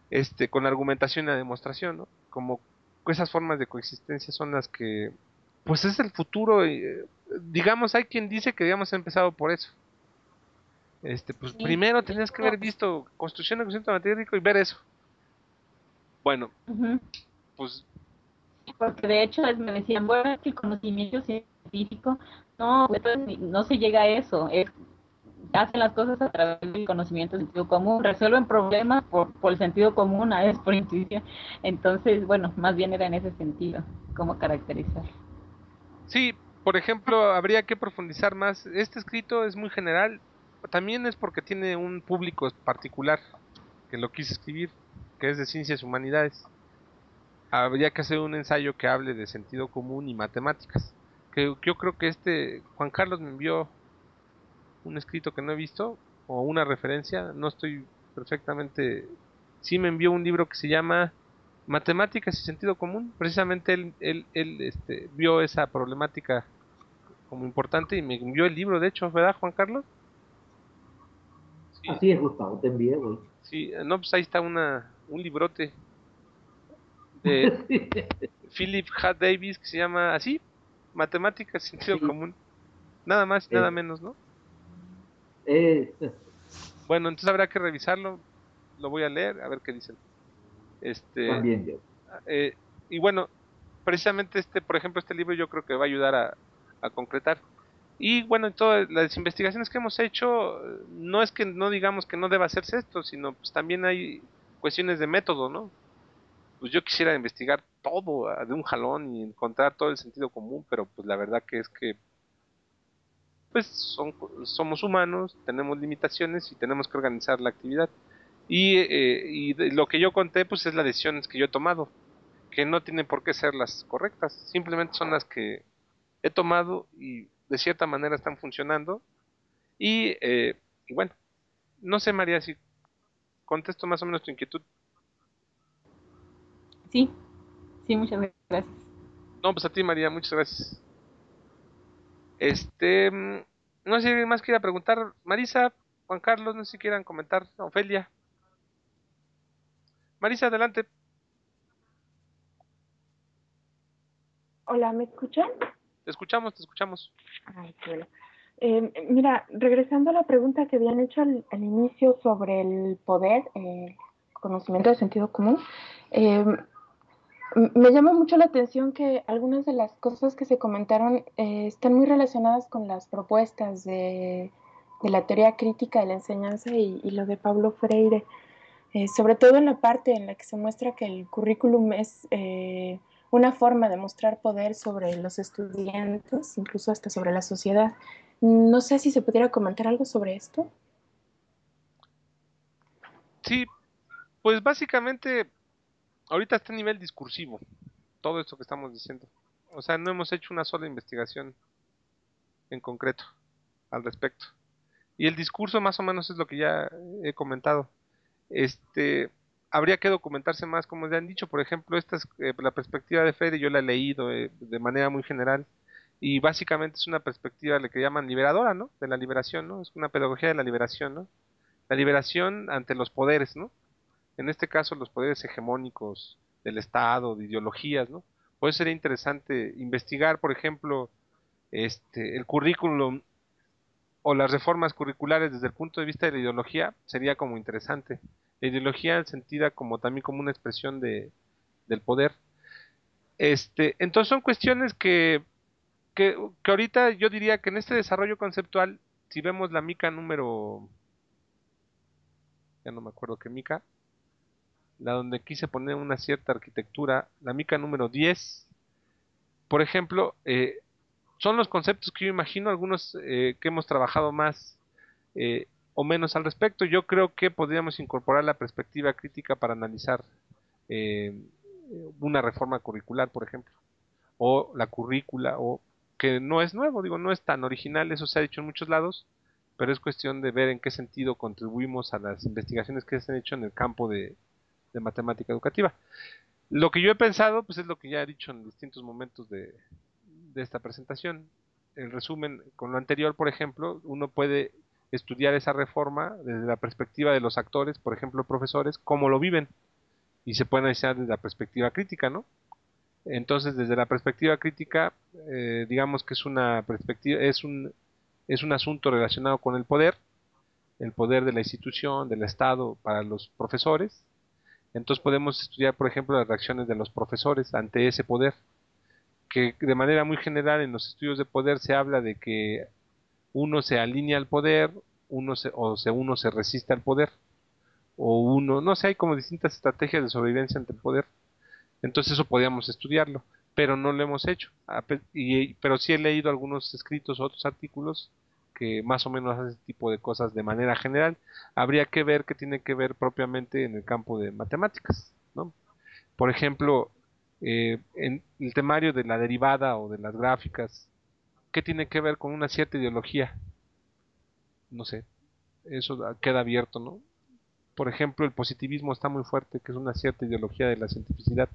este, con la argumentación y la demostración, ¿no? Como esas formas de coexistencia son las que, pues es el futuro, eh, digamos, hay quien dice que habíamos empezado por eso. Este, pues Sí, primero de tenías que hecho, haber visto construcción de conocimiento matemático y ver eso. Bueno, ujú, pues porque de hecho es- me decían, bueno, es que el conocimiento científico, no, pues, entonces no se llega a eso, es, hacen las cosas a través del conocimiento del sentido común, resuelven problemas por, por el sentido común, a veces por intuición. Entonces, bueno, más bien era en ese sentido, cómo caracterizar. sí, por ejemplo, habría que profundizar más. Este escrito es muy general, también es porque tiene un público particular que lo quise escribir, que es de ciencias humanidades. Habría que hacer un ensayo que hable de sentido común y matemáticas. Que yo creo que este Juan Carlos me envió un escrito que no he visto o una referencia, no estoy perfectamente. Sí me envió un libro que se llama Matemáticas y sentido común. Precisamente él, él, él este, vio esa problemática como importante y me envió el libro, de hecho, ¿verdad, Juan Carlos? Sí, Así es, Gustavo, te envié, güey. sí, no, pues ahí está una, un librote de Philip H. Davis que se llama así, Matemáticas y sentido Sí, común. Nada más y nada es, menos, ¿no? es, Bueno, entonces habrá que revisarlo, lo voy a leer, a ver qué dicen. Este, también yo. eh, y bueno, precisamente este, por ejemplo, este libro yo creo que va a ayudar a, a concretar. Y bueno, en todas las investigaciones que hemos hecho, eh, no es que no digamos que no deba hacerse esto, sino pues también hay cuestiones de método, ¿no? Pues yo quisiera investigar todo ah, de un jalón y encontrar todo el sentido común, pero pues la verdad que es que pues son, somos humanos, tenemos limitaciones y tenemos que organizar la actividad. Y, eh, y de- lo que yo conté pues es las decisiones que yo he tomado, que no tienen por qué ser las correctas, simplemente son las que he tomado y de cierta manera están funcionando. Y, eh, y bueno, no sé María si contesto más o menos tu inquietud. Sí, sí, muchas gracias. No, pues a ti María, muchas gracias. Este, mm, no sé si alguien más quiera preguntar. Marisa, Juan Carlos, no sé si quieran comentar. Ofelia. Marisa, adelante. Hola, ¿me escuchan? Te escuchamos, te escuchamos. Ay, qué bueno. Eh, mira, regresando a la pregunta que habían hecho al, al inicio sobre el poder, eh, conocimiento de sentido común, eh, m- me llama mucho la atención que algunas de las cosas que se comentaron eh, están muy relacionadas con las propuestas de, de la teoría crítica de la enseñanza y, y lo de Pablo Freire. Eh, sobre todo en la parte en la que se muestra que el currículum es eh, una forma de mostrar poder sobre los estudiantes, incluso hasta sobre la sociedad. No sé si se pudiera comentar algo sobre esto. Sí, pues básicamente ahorita está a nivel discursivo, todo esto que estamos diciendo. O sea, no hemos hecho una sola investigación en concreto al respecto. Y el discurso más o menos es lo que ya he comentado. Este, habría que documentarse más, como ya han dicho, por ejemplo, esta es eh, la perspectiva de Freire, yo la he leído eh, de manera muy general y básicamente es una perspectiva la que llaman liberadora, ¿no? De la liberación, ¿no? Es una pedagogía de la liberación, ¿no? La liberación ante los poderes, ¿no? En este caso los poderes hegemónicos del Estado, de ideologías, ¿no? Por eso sería interesante investigar, por ejemplo, este, el currículum o las reformas curriculares desde el punto de vista de la ideología, sería como interesante. La ideología sentida como también como una expresión de, del poder. Este, entonces son cuestiones que, que, que ahorita yo diría que en este desarrollo conceptual, si vemos la mica número, ya no me acuerdo qué mica, la donde quise poner una cierta arquitectura, la mica número diez, por ejemplo, eh, son los conceptos que yo imagino, algunos eh, que hemos trabajado más eh, o menos al respecto. Yo creo que podríamos incorporar la perspectiva crítica para analizar eh, una reforma curricular, por ejemplo, o la currícula, o que no es nuevo, digo, no es tan original, eso se ha hecho en muchos lados, pero es cuestión de ver en qué sentido contribuimos a las investigaciones que se han hecho en el campo de, de matemática educativa. Lo que yo he pensado, pues es lo que ya he dicho en distintos momentos de, de esta presentación. En resumen, con lo anterior, por ejemplo, uno puede estudiar esa reforma desde la perspectiva de los actores, por ejemplo, profesores, cómo lo viven. y se puede analizar desde la perspectiva crítica, ¿no? Entonces, desde la perspectiva crítica, eh, digamos que es una perspectiva, es un, es un asunto relacionado con el poder, el poder de la institución, del Estado para los profesores. Entonces podemos estudiar, por ejemplo, las reacciones de los profesores ante ese poder, que de manera muy general en los estudios de poder se habla de que uno se alinea al poder, uno se, o se, uno se resiste al poder, o uno, no sé, hay como distintas estrategias de sobrevivencia ante el poder. Entonces eso podíamos estudiarlo, pero no lo hemos hecho. Y, pero sí he leído algunos escritos, otros artículos que más o menos hacen ese tipo de cosas de manera general. Habría que ver qué tiene que ver propiamente en el campo de matemáticas, ¿no? Por ejemplo, eh, en el temario de la derivada o de las gráficas, ¿qué tiene que ver con una cierta ideología? No sé, eso queda abierto, ¿no? Por ejemplo, el positivismo está muy fuerte, que es una cierta ideología de la cientificidad,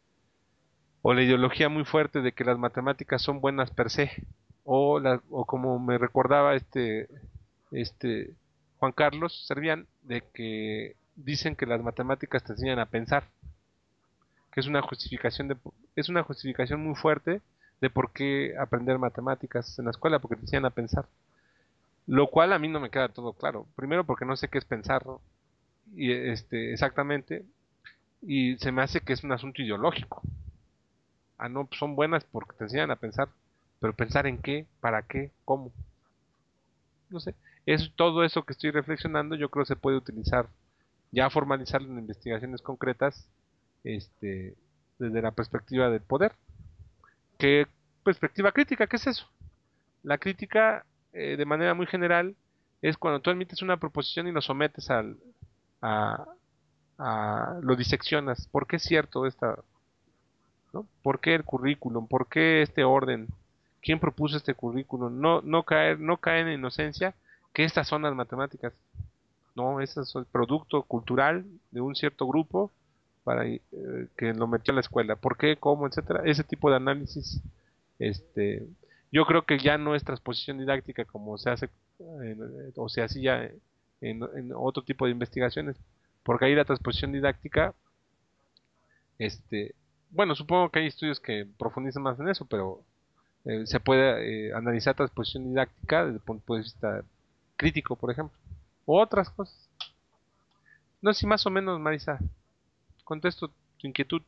o la ideología muy fuerte de que las matemáticas son buenas per se, o, la, o como me recordaba este, este Juan Carlos Servián, de que dicen que las matemáticas te enseñan a pensar, que es una justificación de, es una justificación muy fuerte de por qué aprender matemáticas en la escuela, porque te enseñan a pensar, lo cual a mí no me queda todo claro. Primero porque no sé qué es pensar, ¿no? Y este exactamente, y se me hace que es un asunto ideológico. Ah, no, pues son buenas porque te enseñan a pensar, pero pensar en qué, para qué, cómo, no sé. Es todo eso que estoy reflexionando, yo creo que se puede utilizar, ya formalizarlo en investigaciones concretas, este, desde la perspectiva del poder. ¿Qué perspectiva crítica? ¿Qué es eso? La crítica, eh, de manera muy general, es cuando tú admites una proposición y lo sometes al, a, a lo diseccionas. ¿Por qué es cierto esta, ¿no? ¿Por qué el currículum? ¿Por qué este orden? ¿Quién propuso este currículum? No, no caer, no caer en inocencia que estas son las matemáticas. No, ese es el producto cultural de un cierto grupo para eh, que lo metió a la escuela. ¿Por qué? ¿Cómo? Etcétera. Ese tipo de análisis, este, yo creo que ya no es transposición didáctica como se hace en- o se hacía en, en otro tipo de investigaciones, porque ahí la transposición didáctica, este, bueno, supongo que hay estudios que profundizan más en eso, pero eh, se puede eh, analizar transposición didáctica desde el punto de vista crítico, por ejemplo, o otras cosas. No sé si más o menos, Marisa, contesto tu inquietud.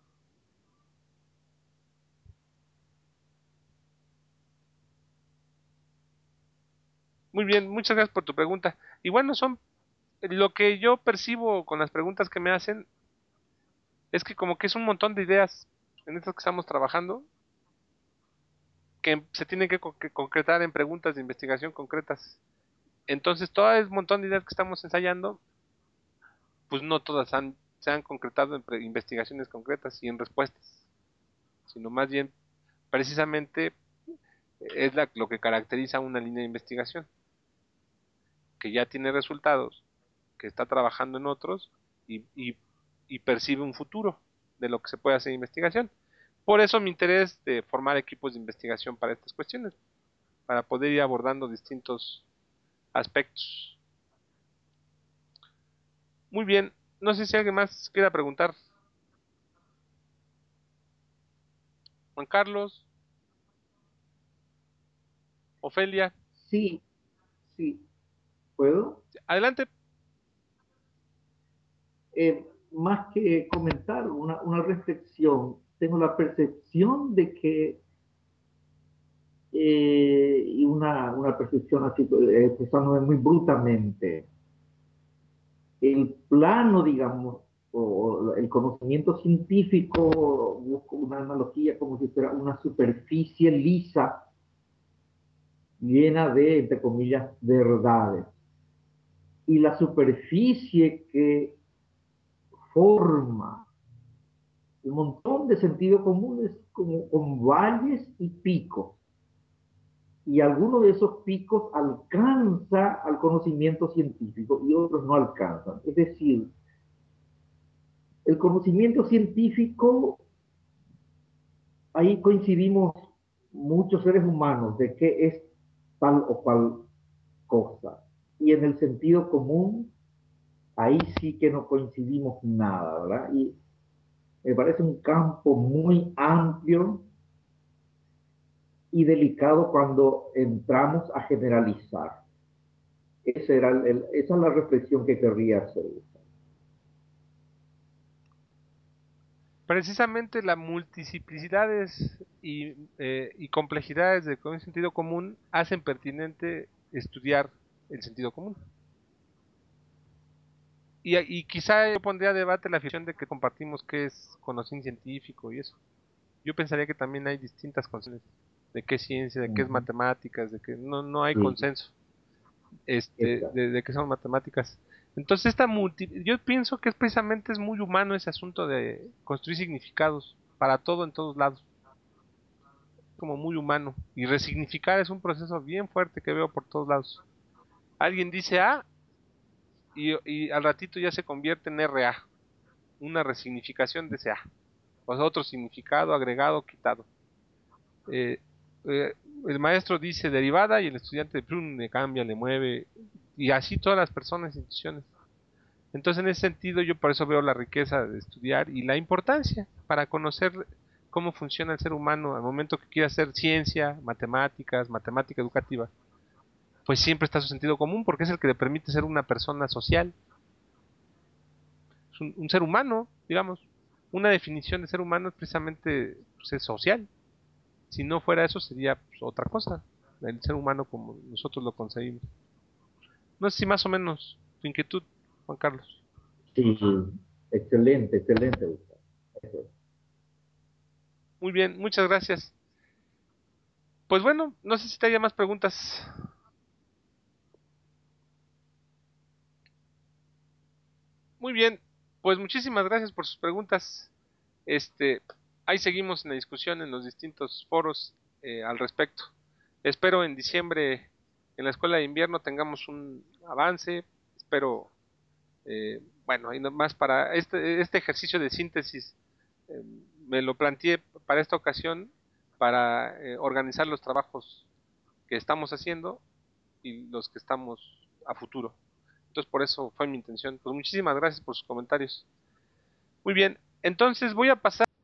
Muy bien, muchas gracias por tu pregunta. Y bueno, son lo que yo percibo con las preguntas que me hacen es que como que es un montón de ideas en estas que estamos trabajando que se tienen que, co- que concretar en preguntas de investigación concretas. Entonces, todo el montón de ideas que estamos ensayando, pues no todas han, se han concretado en pre- investigaciones concretas y en respuestas, sino más bien, precisamente, es la- lo que caracteriza una línea de investigación, que ya tiene resultados, que está trabajando en otros y, y, y percibe un futuro de lo que se puede hacer en investigación. Por eso mi interés de formar equipos de investigación para estas cuestiones, para poder ir abordando distintos aspectos. Muy bien, no sé si alguien más quiera preguntar. Juan Carlos, Ofelia, Sí, sí, ¿puedo? adelante. Eh, más que comentar, una, una reflexión. Tengo la percepción de que, eh, y una, una percepción así, eh, expresándome muy brutamente, el plano, digamos, o el conocimiento científico, busco una analogía como si fuera una superficie lisa, llena de, entre comillas, verdades. Y la superficie que forma un montón de sentido común es como con valles y picos. Y alguno de esos picos alcanza al conocimiento científico y otros no alcanzan. Es decir, el conocimiento científico, ahí coincidimos muchos seres humanos de qué es tal o cual cosa. Y en el sentido común ahí sí que no coincidimos nada, ¿verdad? Y me parece un campo muy amplio y delicado cuando entramos a generalizar. Ese era el, el, esa es la reflexión que querría hacer. Precisamente las multiplicidades y, eh, y complejidades de un sentido común hacen pertinente estudiar el sentido común. Y, y quizá yo pondría a debate la afirmación de que compartimos qué es conocimiento científico y eso. Yo pensaría que también hay distintas concepciones de qué es ciencia, de qué es Ujú. matemáticas, de que no, no hay Sí, consenso este, está. de, de qué son matemáticas. Entonces esta multi, yo pienso que es precisamente es muy humano ese asunto de construir significados para todo en todos lados, como muy humano. Y resignificar es un proceso bien fuerte que veo por todos lados. Alguien dice A y, y al ratito ya se convierte en R A, una resignificación de ese A. O sea, otro significado agregado, quitado. Eh, eh, el maestro dice derivada y el estudiante plum, le cambia, le mueve, y así todas las personas e instituciones. Entonces, en ese sentido, yo por eso veo la riqueza de estudiar y la importancia para conocer cómo funciona el ser humano al momento que quiere hacer ciencia, matemáticas, matemática educativa. Pues siempre está su sentido común porque es el que le permite ser una persona social, un, un ser humano, digamos. Una definición de ser humano es precisamente pues, es social. Si no fuera eso, sería pues, otra cosa. El ser humano como nosotros lo concebimos. No sé si más o menos tu inquietud, Juan Carlos. Sí, excelente, excelente. Eso. Muy bien, muchas gracias. Pues bueno, no sé si te haya más preguntas. Muy bien, pues muchísimas gracias por sus preguntas. Este, ahí seguimos en la discusión en los distintos foros eh, al respecto. Espero en diciembre en la escuela de invierno tengamos un avance. Espero, eh, bueno, y más para este, este ejercicio de síntesis eh, me lo planteé para esta ocasión para eh, organizar los trabajos que estamos haciendo y los que estamos a futuro. Entonces por eso fue mi intención. Pues muchísimas gracias por sus comentarios. Muy bien, entonces voy a pasar